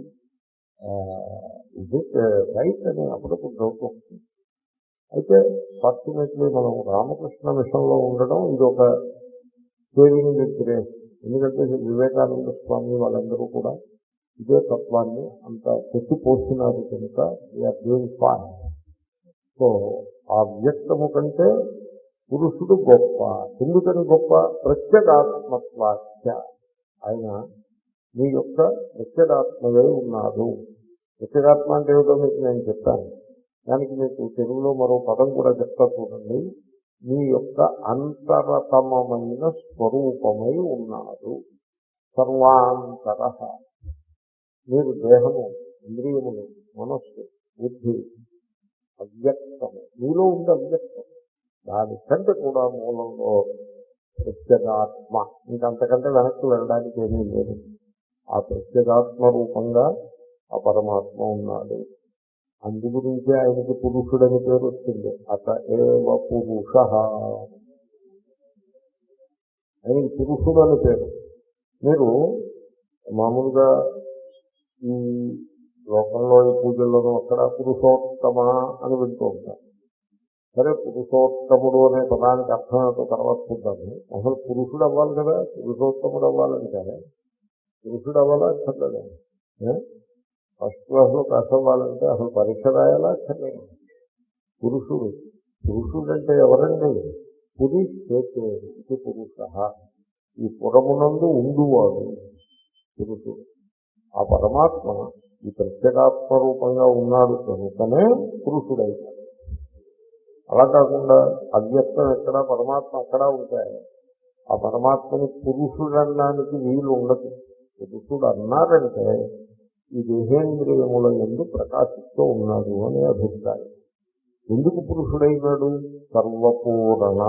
ఇది రైట్ అని అప్పుడప్పుడు డౌట్ వస్తుంది. అయితే ఫార్చునేట్లీ మనం రామకృష్ణ మిషన్లో ఉండడం ఇది ఒక సేవింగ్ గ్రేస్. ఎందుకంటే వివేకానంద స్వామి వాళ్ళందరూ కూడా ఇదే తత్వాన్ని అంత పెట్టిపోతున్నారు కనుక వీఆర్ డూయింగ్ ఫైన్. సో ఆ వ్యక్తము కంటే పురుషుడు గొప్ప. ఎందుకని గొప్ప? ప్రత్యేగాత్మత్వాఖ్య. ఆయన మీ యొక్క ప్రత్యేగాత్మయే ఉన్నాడు. ప్రత్యేగాత్మ అంటే ఏమిటో మీకు నేను చెప్తాను. దానికి మీకు తెలుగులో మరో పదం కూడా చెప్తా చూడండి. మీ యొక్క అంతరతమైన స్వరూపమై ఉన్నాడు. సర్వాంతర. మీరు దేహము, ఇంద్రియములు, మనస్సు, బుద్ధి అవ్యక్తము. మీలో ఉంది అవ్యక్తం. దానికంటే కూడా మూలంలో ప్రత్యేగాత్మ. ఇంకంతకంటే వెనక్కి వెళ్ళడానికి ఏమీ లేదు. ఆ ప్రత్యేగాత్మ రూపంగా ఆ పరమాత్మ ఉన్నాడు. అందు గురించే ఆయనకి పురుషుడని పేరు వచ్చింది. అత ఏవ పురుష. ఆయనకి పురుషుడు అని పేరు. మీరు మామూలుగా ఈ లోకంలో ఈ పూజల్లోనూ అక్కడ పురుషోత్తమ అని వింటూ ఉంటారు. సరే, పురుషోత్తముడు అనే పదానికి అర్థం ఏంటో తర్వాత చూద్దాము. అసలు పురుషుడు అవ్వాలి కదా. పురుషోత్తముడు అవ్వాలంటే పురుషుడు అవ్వాలా అక్కర్లేదా? ఫస్ట్ క్లాస్లో పాస్ అవ్వాలంటే అసలు పరీక్ష రాయాలా అక్కర్లేదు. పురుషుడు పురుషుడు అంటే ఎవరండి? పురుషేతే ఇది పురుష. ఈ పురమునందు ఉండువాడు పురుషుడు. ఆ పరమాత్మ ఈ ప్రత్యేగాత్మ రూపంగా ఉన్నాడు కనుకనే పురుషుడైతాడు. అలా కాకుండా అవ్యక్తం ఎక్కడ, పరమాత్మ అక్కడ ఉంటాయి. ఆ పరమాత్మని పురుషుడు అనడానికి వీలు ఉండదు. పురుషుడు అన్నారంటే ఈ దేహేంద్రియముల యందు ప్రకాశిస్తూ ఉన్నాడు అనే అభిప్రాయం. ఎందుకు పురుషుడైనాడు? సర్వపూరణ.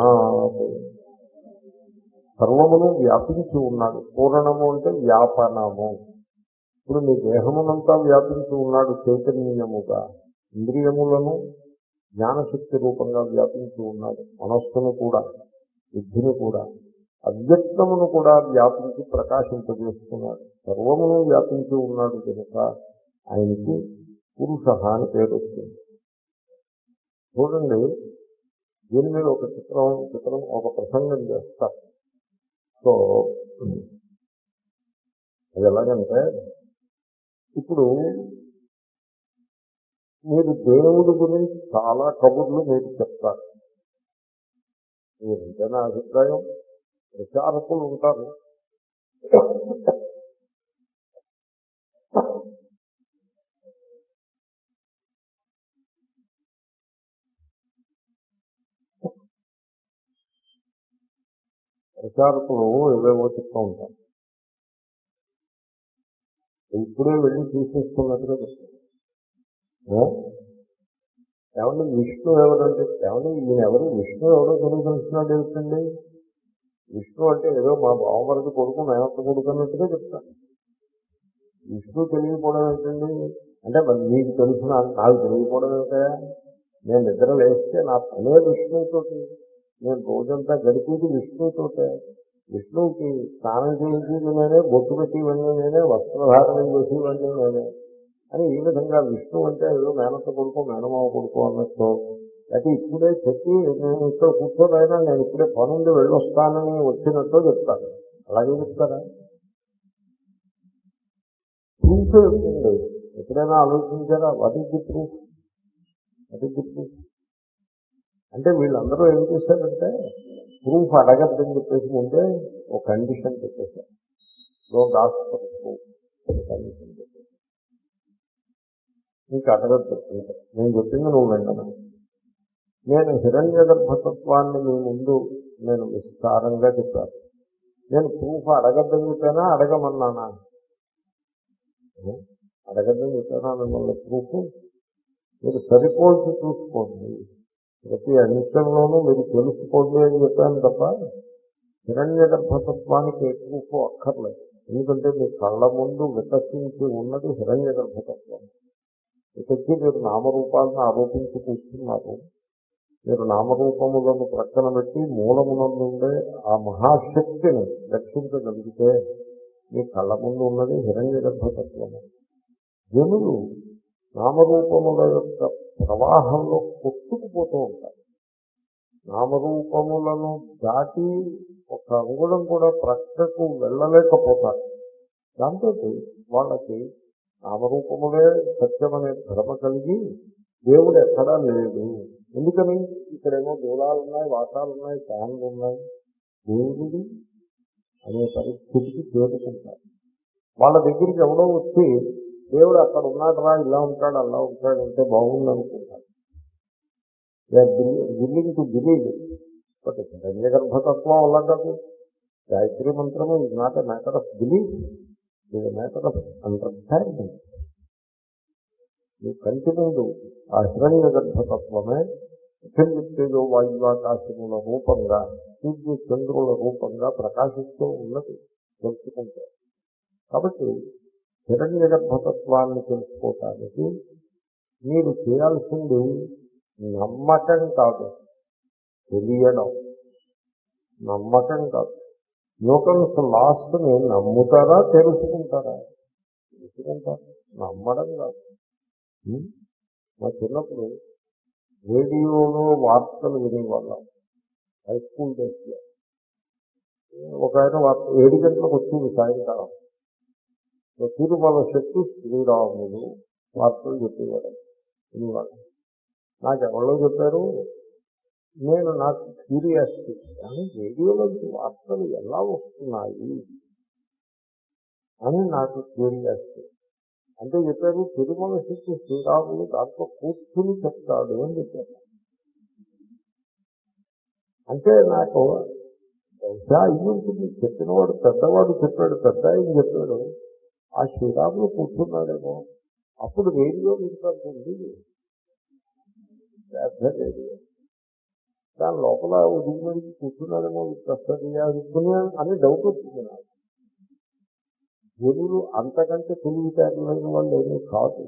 సర్వమును వ్యాపించి ఉన్నాడు. పూరణము అంటే వ్యాపనము. ఇప్పుడు మీ దేహమునంతా వ్యాపించి ఉన్నాడు చైతన్యముగా. ఇంద్రియములను జ్ఞానశక్తి రూపంగా వ్యాపించి ఉన్నాడు. మనస్సును కూడా, బుద్ధిని కూడా, అవ్యక్తమును కూడా వ్యాపించి ప్రకాశింపజేస్తున్నాడు. సర్వమును వ్యాపించి ఉన్నాడు కనుక ఆయనకి పురుష అని పేరు వచ్చింది. చూడండి, దీని మీద ఒక చిత్రం చిత్రం ఒక ప్రసంగం చేస్తారు. సో అది ఎలాగంటే, ఇప్పుడు మీరు దేవుడి గురించి చాలా కబుర్లు మీరు చెప్తారు. మీరంటే నా అభిప్రాయం, ప్రచారకులు ఉంటారు. ప్రచారకులు ఏవేవో చెప్తూ ఉంటారు. ఇప్పుడే వెళ్ళి తీసేసుకున్నట్టుగా చెప్తారు. ఏమంటే విష్ణు ఎవరంటే, ఏమంటే ఈయన ఎవరు, విష్ణు ఎవరో తెలుగు తెలుస్తున్నాడు ఏమిటండి? విష్ణు అంటే ఏదో మా బావమరిది కొడుకు, మేనత్త కొడుకు అన్నట్టుగా చెప్తాను. విష్ణు తెలియకపోవడం ఏంటండి అంటే, మరి మీకు తెలిసిన నాకు తెలియకపోవడం ఏమిటా? నేను నిద్ర వేస్తే నా పనే విష్ణువుతోటి. నేను రోజంతా గడిపేది విష్ణువుతోటే. విష్ణువుకి స్నానం చేయించేది నేనే, బొట్టు పెట్టివన్నీ నేనే, వస్త్రధారణం చేసేవన్నీ నేనే అని ఈ విధంగా విష్ణు అంటే ఏదో మేనత్త కొడుకు, మేనమావ కొడుకు అన్నట్టు, అయితే ఇప్పుడే చెప్పి నేను ఇక్కడ కూర్చోనైనా నేను ఇప్పుడే పనుండి వెళ్ళొస్తానని వచ్చినట్టు చెప్తాను. అలాగే చెప్తారా? ప్రూఫ్ ఏమిటండి? ఎప్పుడైనా ఆలోచించారా? What is the proof? What is the proof అంటే వీళ్ళందరూ ఏం చేశారంటే, ప్రూఫ్ అడగద్దని చెప్పేసి ముందే ఒక కండిషన్ చెప్పేశారు. Don't ask for proof condition చెప్పేసి. నీకు అడగద్దు. నేను చెప్పింది నువ్వు వెంటనే. నేను హిరణ్య గర్భతత్వాన్ని మీ ముందు నేను విస్తారంగా చెప్పాను. నేను ప్రూఫ్ అడగద్దని చెప్పానా, అడగమన్నానా? అడగద్దని చెప్పానా మిమ్మల్ని ప్రూఫ్? మీరు సరిపోల్చి చూసుకోండి. ప్రతి అంశంలోనూ మీరు తెలుసుకోండి అని చెప్పాను తప్ప హిరణ్య గర్భతత్వానికి ప్రూఫ్ అక్కర్లేదు. ఎందుకంటే మీ కళ్ళ ముందు వికసించి ఉన్నది హిరణ్య గర్భతత్వం. ఇక్కడికి మీరు నామరూపాలను ఆరోపించి కూర్చున్నారు. మీరు నామరూపములను ప్రక్కన పెట్టి మూలమునందుండే ఆ మహాశక్తిని రక్షించగలిగితే మీ కళ్ళ ముందు ఉన్నది హిరణ్య గర్భతత్వము. జనులు నామరూపముల యొక్క ప్రవాహంలో కొట్టుకుపోతూ ఉంటారు. నామరూపములను దాటి ఒక అంగుళం కూడా ప్రక్కకు వెళ్ళలేకపోతారు. దాంతో వాళ్ళకి నామరూపములే సత్యమనే భ్రమ కలిగి దేవుడు ఎక్కడా లేడు ఎందుకని ఇక్కడేమో దూలాలు ఉన్నాయి, వాటాలు ఉన్నాయి, ఫ్యాన్లు ఉన్నాయి, దేవుడు అనే పరిస్థితికి చేరుకుంటారు. వాళ్ళ దగ్గరికి ఎవడో వచ్చి దేవుడు అక్కడ ఉన్నాడరా, ఇలా ఉంటాడు, అలా ఉంటాడు అంటే బాగుంది అనుకుంటారు. Willing to believe. బట్ హిరణ్య గర్భతత్వం అలా కాదు. గాయత్రి మంత్రము is not a matter of belief, it a matter of understanding. ఈ కంటి ముందు ఆ హిరణ్య గర్భతత్వమే పృథివీతేజో వాయువాకాశముల రూపంగా, సూర్య చంద్రుల రూపంగా ప్రకాశిస్తూ ఉన్నది తెలుసుకుంటే. కాబట్టి హిరణ్య గర్భతత్వాన్ని తెలుసుకోవటానికి మీరు చేయాల్సింది నమ్మకం కాదు, తెలియడం. నమ్మకం కాదు. న్యూటన్స్ లాస్ ని నమ్ముతారా, తెలుసుకుంటారా? తెలుసుకుంటారు, నమ్మడం కాదు. మా చిన్నప్పుడు రేడియోలో వార్తలు వినేవాళ్ళం హై స్కూల్ డేస్ లో. ఒక ఆయన వార్త ఏడు గంటలకు వచ్చింది సాయంకాలం. తిరుమల శక్తి శ్రీరాములు వార్తలు చెప్పేవాడు వినేవాడు. నాకు ఎవరో చెప్పారు, నేను నాకు క్యూరియాసిటీ, కానీ రేడియోలోంచి వార్తలు ఎలా వస్తున్నాయి అని నాకు క్యూరియాసిటీ. అంటే చెప్పారు తిరుమల శక్తి శ్రీరాములు దాంట్లో కూర్చుని చెప్తాడు అని చెప్పారు. అంటే నాకు బహుశా అయ్యి ఉంటుంది, చెప్పినవాడు పెద్దవాడు చెప్పాడు, పెద్ద ఆయన చెప్పాడు, ఆ శ్రీరాములు కూర్చున్నాడేమో. అప్పుడు రేడియో వింటుంది, పెద్ద రేడియో, దాని లోపల ఉదిగి మడికి కూర్చున్నాడేమో విత్తసరియా అని డౌట్ వచ్చింది నాకు. జనులు అంతకంటే తెలివితేటలైన వాళ్ళు ఏమీ కాదు.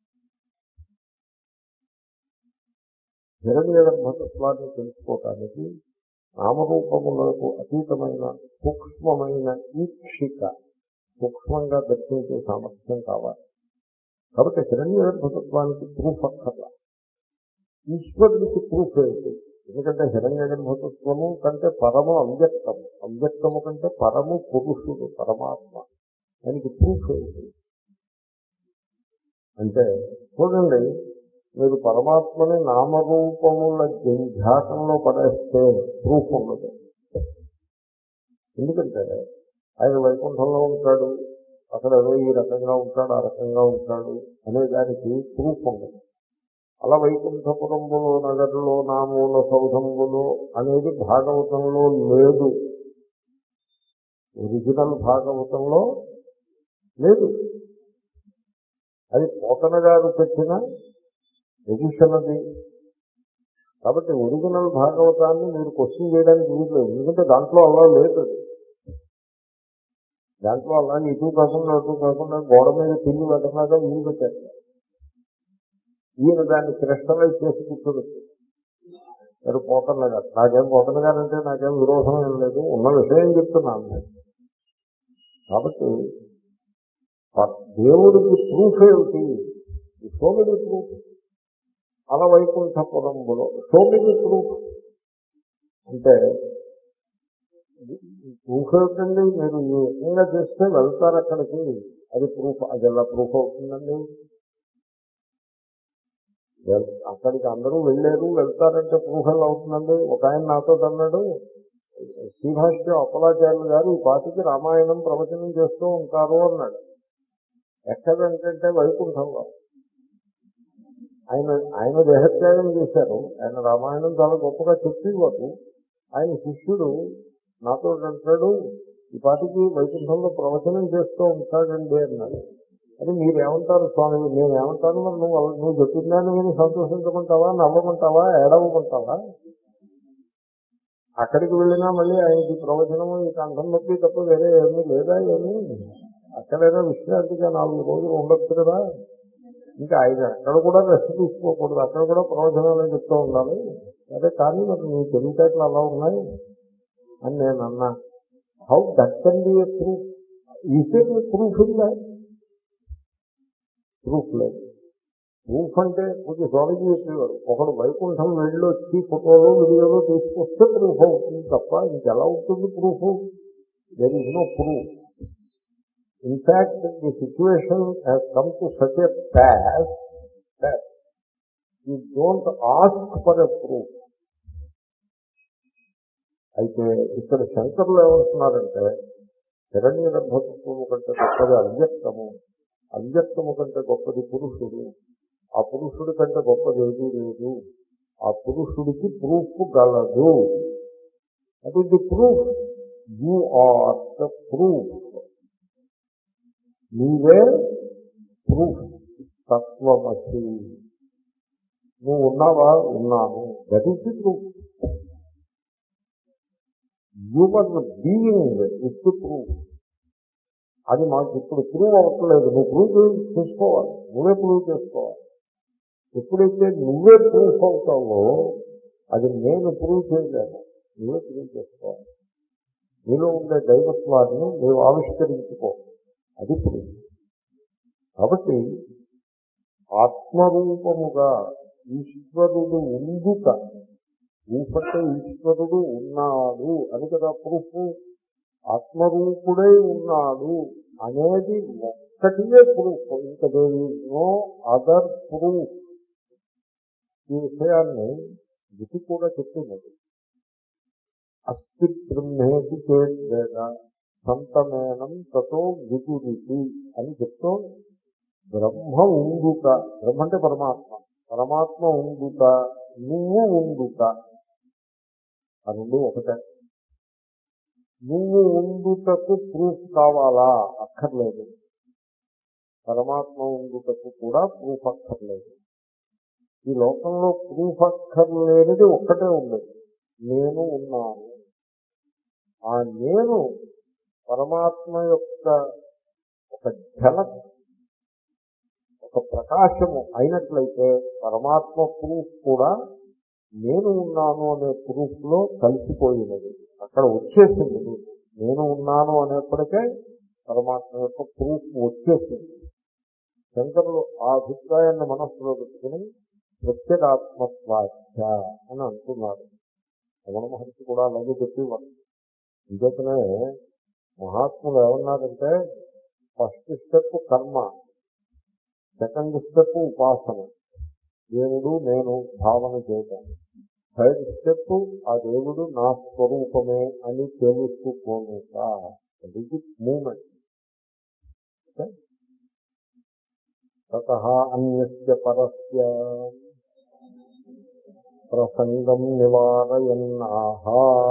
హిరణ్య గర్భతత్వాన్ని తెలుసుకోవటానికి నామరూపములకు అతీతమైన సూక్ష్మమైన ఈక్షిక, సూక్ష్మంగా దర్శించే సామర్థ్యం కావాలి. కాబట్టి హిరణ్య గర్భతత్వానికి ప్రూఫ్ అక్కర్లా. ఈశ్వరుడికి ప్రూఫ్ ఏంటి? ఎందుకంటే హిరణ్య గర్భతత్వము కంటే పరము అవ్యక్తము, అవ్యక్తము కంటే పరము పురుషుడు పరమాత్మ. దానికి ప్రూఫ్ ఏంటి అంటే, చూడండి, మీరు పరమాత్మని నామరూపముల జంఝాటంలో పడేస్తే ప్రూఫ్ ఉండదు. ఎందుకంటే ఆయన వైకుంఠంలో ఉంటాడు, అక్కడ ఏదో ఈ రకంగా ఉంటాడు, ఆ రకంగా ఉంటాడు అనే దానికి ప్రూఫ్ ఉండదు. అలా వైకుంఠపురంలో, నగరులో, నామూల సౌధములో అనేది భాగవతంలో లేదు, ఒరిజినల్ భాగవతంలో లేదు. అది పోతన గారు పెట్టిన ఎడిషన్ అది. కాబట్టి ఒరిజినల్ భాగవతాన్ని మీరు క్వశ్చన్ చేయడానికి వీలు, ఎందుకంటే దాంట్లో అలా లేదు. దాంట్లో అలా ఇటు కాకుండా అటు కాకుండా గోడ మీద తిరిగి వెళ్ళలాగా వీలు పెట్టారు. ఈయన దాన్ని క్రిస్టలైజ్ చేసి కూర్చోవచ్చు. మీరు పోతన్న గారు, నాకేం పోతన్న గారు అంటే నాకేం విరోధం ఏం లేదు, ఉన్న విషయం చెప్తున్నాను నేను. కాబట్టి దేవుడికి ప్రూఫ్ ఏమిటి? సోమిడి ప్రూఫ్. అలా వైకుంఠపురంలో సోమిడి ప్రూఫ్ అంటే ప్రూఫ్ ఏమిటండి? మీరు ఈ రకంగా చేస్తే వెళ్తారు అక్కడికి, అది ప్రూఫ్. అది ఎలా ప్రూఫ్ అవుతుందండి? అక్కడికి అందరూ వెళ్ళారు, వెళ్తారంటే ప్రూఫ్ ఎలా అవుతుందండి? ఒక ఆయన నాతో అన్నాడు, శ్రీభాష్య అప్పలాచార్యులు గారు ఈ పాటికి రామాయణం ప్రవచనం చేస్తూ ఉంటారు అన్నాడు. ఎక్కడంటే వైకుంఠంలో. ఆయన ఆయన దేహత్యాగం చేశారు, ఆయన రామాయణం చాలా గొప్పగా చెప్పేవారు. ఆయన శిష్యుడు నాతో అంటాడు, ఈ పాటికి వైకుంఠంలో ప్రవచనం చేస్తూ ఉంటాడండి అన్నాడు. అది మీరేమంటారు స్వామి? నేను ఏమంటాను? నువ్వు నువ్వు చెప్పిందాన్ని మీరు సంతోషించమంటావా, నవ్వమంటావా, ఏడవమంటావా? అక్కడికి వెళ్ళినా మళ్ళీ ఆయనకి ప్రవచనము ఈ కంఠం నొప్పి తప్ప వేరే ఏమీ లేదా? ఏమీ అక్కడైనా విశ్రాంతిగా నాలుగు రోజులు ఉండొచ్చు కదా. ఇంకా ఆయన అక్కడ కూడా రెస్ట్ తీసుకోకూడదు, అక్కడ కూడా ప్రవచనాలు చెప్తూ ఉండాలి. అదే కానీ మరి నీ తెలివితేటలు అలా ఉన్నాయి అని నేను అన్నా. How that can be a proof? Is there a proof in that? Proof లేదు. ప్రూఫ్ అంటే కొంచెం స్వామిజీ చెప్పేవారు, ఒకడు వైకుంఠం వెళ్ళి వచ్చి ఫోటోలు వీడియోలు తీసుకొస్తే ప్రూఫ్ అవుతుంది తప్ప ఇంకెలా ఉంటుంది proof? There is no proof. In fact, the situation has come to such a pass that you don't ask for a proof. అయితే ఇక్కడ శంకరులు ఏమంటున్నారంటే హిరణ్య గర్భతత్వము కంటే గొప్పది అవ్యక్తము, అవ్యక్తము కంటే గొప్పది పురుషుడు, ఆ పురుషుడి కంటే గొప్పది ఏదీ లేదు, ఆ పురుషుడికి ప్రూఫ్ గలదు. That is the proof. You are the proof. నీవే ప్రూఫ్. తత్వమసి. నువ్వు ఉన్నావా? ఉన్నాను. That is the proof. Your being is the proof. అది మాకు ఇప్పుడు ప్రూవ్ అవ్వట్లేదు. నువ్వు ప్రూవ్ చేసుకోవాలి, నువ్వే ప్రూవ్ చేసుకోవాలి. ఎప్పుడైతే నువ్వే ప్రూఫ్ అవుతావో అది నేను ప్రూవ్ చేయలేను, నువ్వే ప్రూవ్ చేసుకోవాలి. నీలో ఉండే దైవత్వాన్ని నీవు ఆవిష్కరించుకో, అది ప్రూఫ్. కాబట్టి ఆత్మరూపముగా ఈశ్వరుడు ఉండుట, ఊపంటే ఈశ్వరుడు ఉన్నాడు అని కదా ప్రూఫ్. ఆత్మరూపుడై ఉన్నాడు అనేది ఒక్కటియే ప్రూఫ్. ఇంకా there is no other proof. ఈ విషయాన్ని ఇది కూడా చెప్తున్నది. అస్థి బ్రహ్మేతి చేద్వేద సంతమేనం తతో విదురితి అని చెప్తూ, బ్రహ్మ ఉండుట, బ్రహ్మ అంటే పరమాత్మ, పరమాత్మ ఉండుట, నువ్వు ఉండుట, ఆ రెండు ఒకటే. నువ్వు ఉండుటకు ప్రూఫ్ కావాలా? అక్కర్లేదు. పరమాత్మ ఉండుటకు కూడా ప్రూఫ్ అక్కర్లేదు. ఈ లోకంలో ప్రూఫ్ అక్కర్లేనిది ఒక్కటే ఉండదు, నేను ఉన్నాను. ఆ నేను పరమాత్మ యొక్క ఒక ఝలక్, ఒక ప్రకాశము అయినట్లయితే పరమాత్మ ప్రూఫ్ కూడా నేను ఉన్నాను అనే ప్రూఫ్ లో కలిసిపోయినది, అక్కడ వచ్చేసింది. నేను ఉన్నాను అనేప్పటికే పరమాత్మ యొక్క ప్రూఫ్ వచ్చేసింది. శంకరులు ఆ అభిప్రాయాన్ని మనస్సులో పెట్టుకుని ప్రత్యేగాత్మత్వాఖ్య అని అంటున్నారు. రమణ మహర్షి కూడా అలాగే చెప్పేవారు. ఇంకేతనే మహాత్ములు ఏమన్నారంటే, first step karma, second step ఉపాసన, దేవుడు నేను భావన చేయటం, థర్డ్ స్టెప్ ఆ దేవుడు నా స్వరూపమే అని తెలుసుకోనుక. ఇది మూమెంట్. తతః అన్యస్య పరస్య ప్రసంగం నివారయన్నాహ.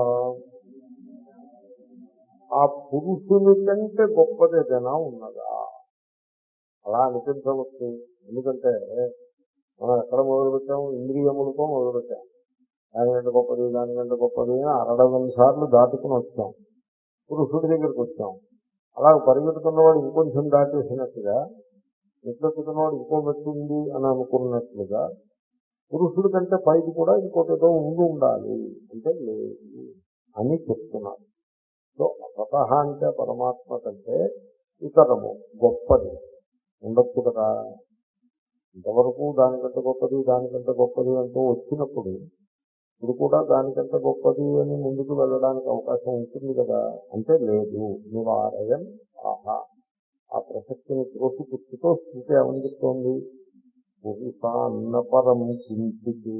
ఆ పురుషుని కంటే గొప్పది ఏదైనా ఉన్నదా? అలా అనిపించవచ్చు. ఎందుకంటే మనం ఎక్కడ మొదలుపెట్టాము? ఇంద్రియములతో మొదలుపెట్టాము. దానికంటే గొప్పది, దానికంటే గొప్పది అని అరడజన్ సార్లు దాటుకుని వచ్చాం. పురుషుడి దగ్గరికి వచ్చాం. అలా పరిగెడుతున్నవాడు ఇంకొంచెం దాటేసినట్టుగా, నిద్రపుతున్నవాడు ఇంకో మెట్టుంది అని అనుకున్నట్లుగా, పురుషుడి కంటే పైకి కూడా ఇంకోటి ఏదో ఉండి ఉండాలి అంటే లేదు అని చెప్తున్నారు. సో స్వతహా అంటే పరమాత్మ కంటే ఇతరము గొప్పది ఉండొచ్చు కదా. ఇంతవరకు దానికంటే గొప్పది, దానికంటే గొప్పది అంటూ వచ్చినప్పుడు ఇప్పుడు కూడా దానికంటే గొప్పది అని ముందుకు వెళ్ళడానికి అవకాశం ఉంటుంది కదా. అంటే లేదు. నివారయం ఆహా. ఆ ప్రసక్తిని త్రోసి పుట్టుతో స్థితి ఏమని చెప్తోంది? పురుషాన్న పరం కించిత్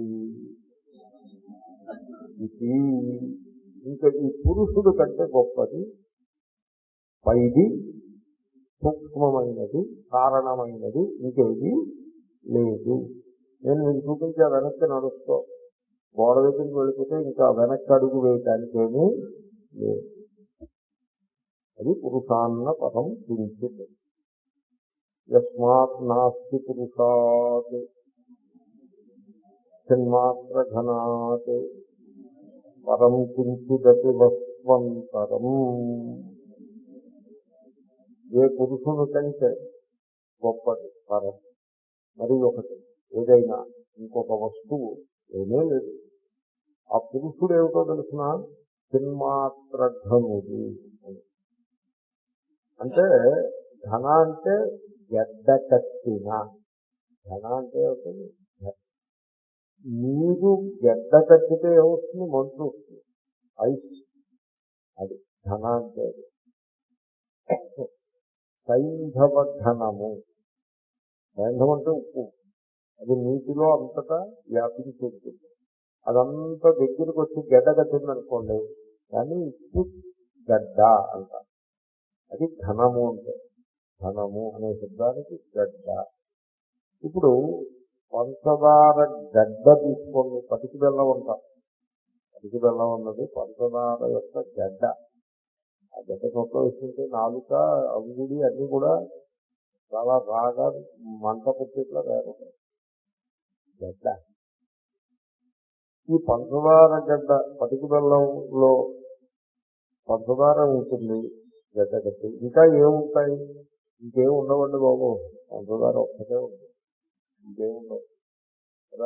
ఇది. ఇంకా ఈ పురుషుడు కంటే గొప్పది, పైది, సూక్ష్మమైనది, కారణమైనది ఇంకేది లేదు. నేను మీకు చూపించే వెనక్కి నడుస్తూ గోడ దగ్గరికి వెళ్ళిపోతే ఇంకా వెనక్కి అడుగు వేయటానికేమీ లేదు. అది పురుషాన్న పరం కించిత్. యస్మాత్ నాస్తి పురుషాత్ చిన్మాత్రఘనాత్ పరం కించిదపి వస్త్వంతరం. ఏ పురుషుని కంటే గొప్పది పరం, మరి ఒకటి ఏదైనా ఇంకొక వస్తువు ఏమీ లేదు. ఆ పురుషుడు ఏమిటో తెలిసిన చిన్మాత్రఘనుడు. అంటే ఘన అంటే గడ్డ కట్టిన. ఘన అంటే ఏమిటి? నీరు గడ్డ కట్టితే ఏమవుతుంది? మంచు వస్తుంది, ఐస్. అది ఘన అంటే. సైంధవ ఘనము. సైంధవం అంటే ఉప్పు. అది నీటిలో అంతటా వ్యాపించి ఉంటుంది. అదంతా దగ్గరికి వచ్చి గడ్డ కట్టిందనుకోండి, దాన్ని ఉప్పు గడ్డ అంటారు. అది ఘనము అంటే, ఘనము అనే శబ్దానికి గడ్డ. ఇప్పుడు పంచదార గడ్డ తీసుకోండి, పటికి బెల్లం అంటారు. పటికి బెల్లం అన్నది పంచదార యొక్క గడ్డ. ఆ గడ్డ చొక్క వేసుకుంటే నాలుక, అంగుడి అన్నీ కూడా చాలా బాగా మంట పుట్టేట్లా తయారవుతాయి. గడ్డ. ఈ పంచదార గడ్డ, పటికి బెల్లంలో పంచదార ఉంటుంది, గడ్డ కట్టి. ఇంకా ఏముంటాయి? ఇంకేం ఉండవండి బాబు, పంచదార ఒక్కటే ఉంది, ఇంకేముండవు కదా.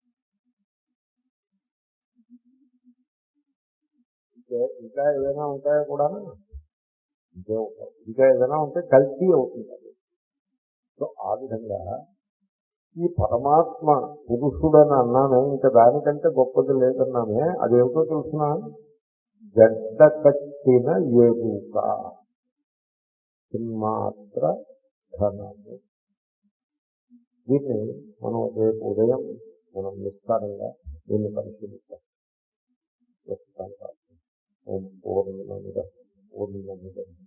ఇంకే ఇంకా ఏదైనా ఉంటాయో కూడా ఇంకే ఉంటాయి. ఇంకా ఏదైనా ఉంటే కల్తీ అవుతుంది. సో ఆ విధంగా ఈ పరమాత్మ పురుషుడని అన్నామే, ఇంకా దానికంటే గొప్పది లేదన్నామే. అదేమిటో తెలిసిన గడ్డ కట్టిన ఎరుక, చిన్మాత్ర ఘనము. దీన్ని మనం రేపు ఉదయం మనం విస్తారంగా దీన్ని పరిశీలిస్తాం. ప్రస్తుతానికి ఓం పూర్ణమిదః పూర్ణమిదః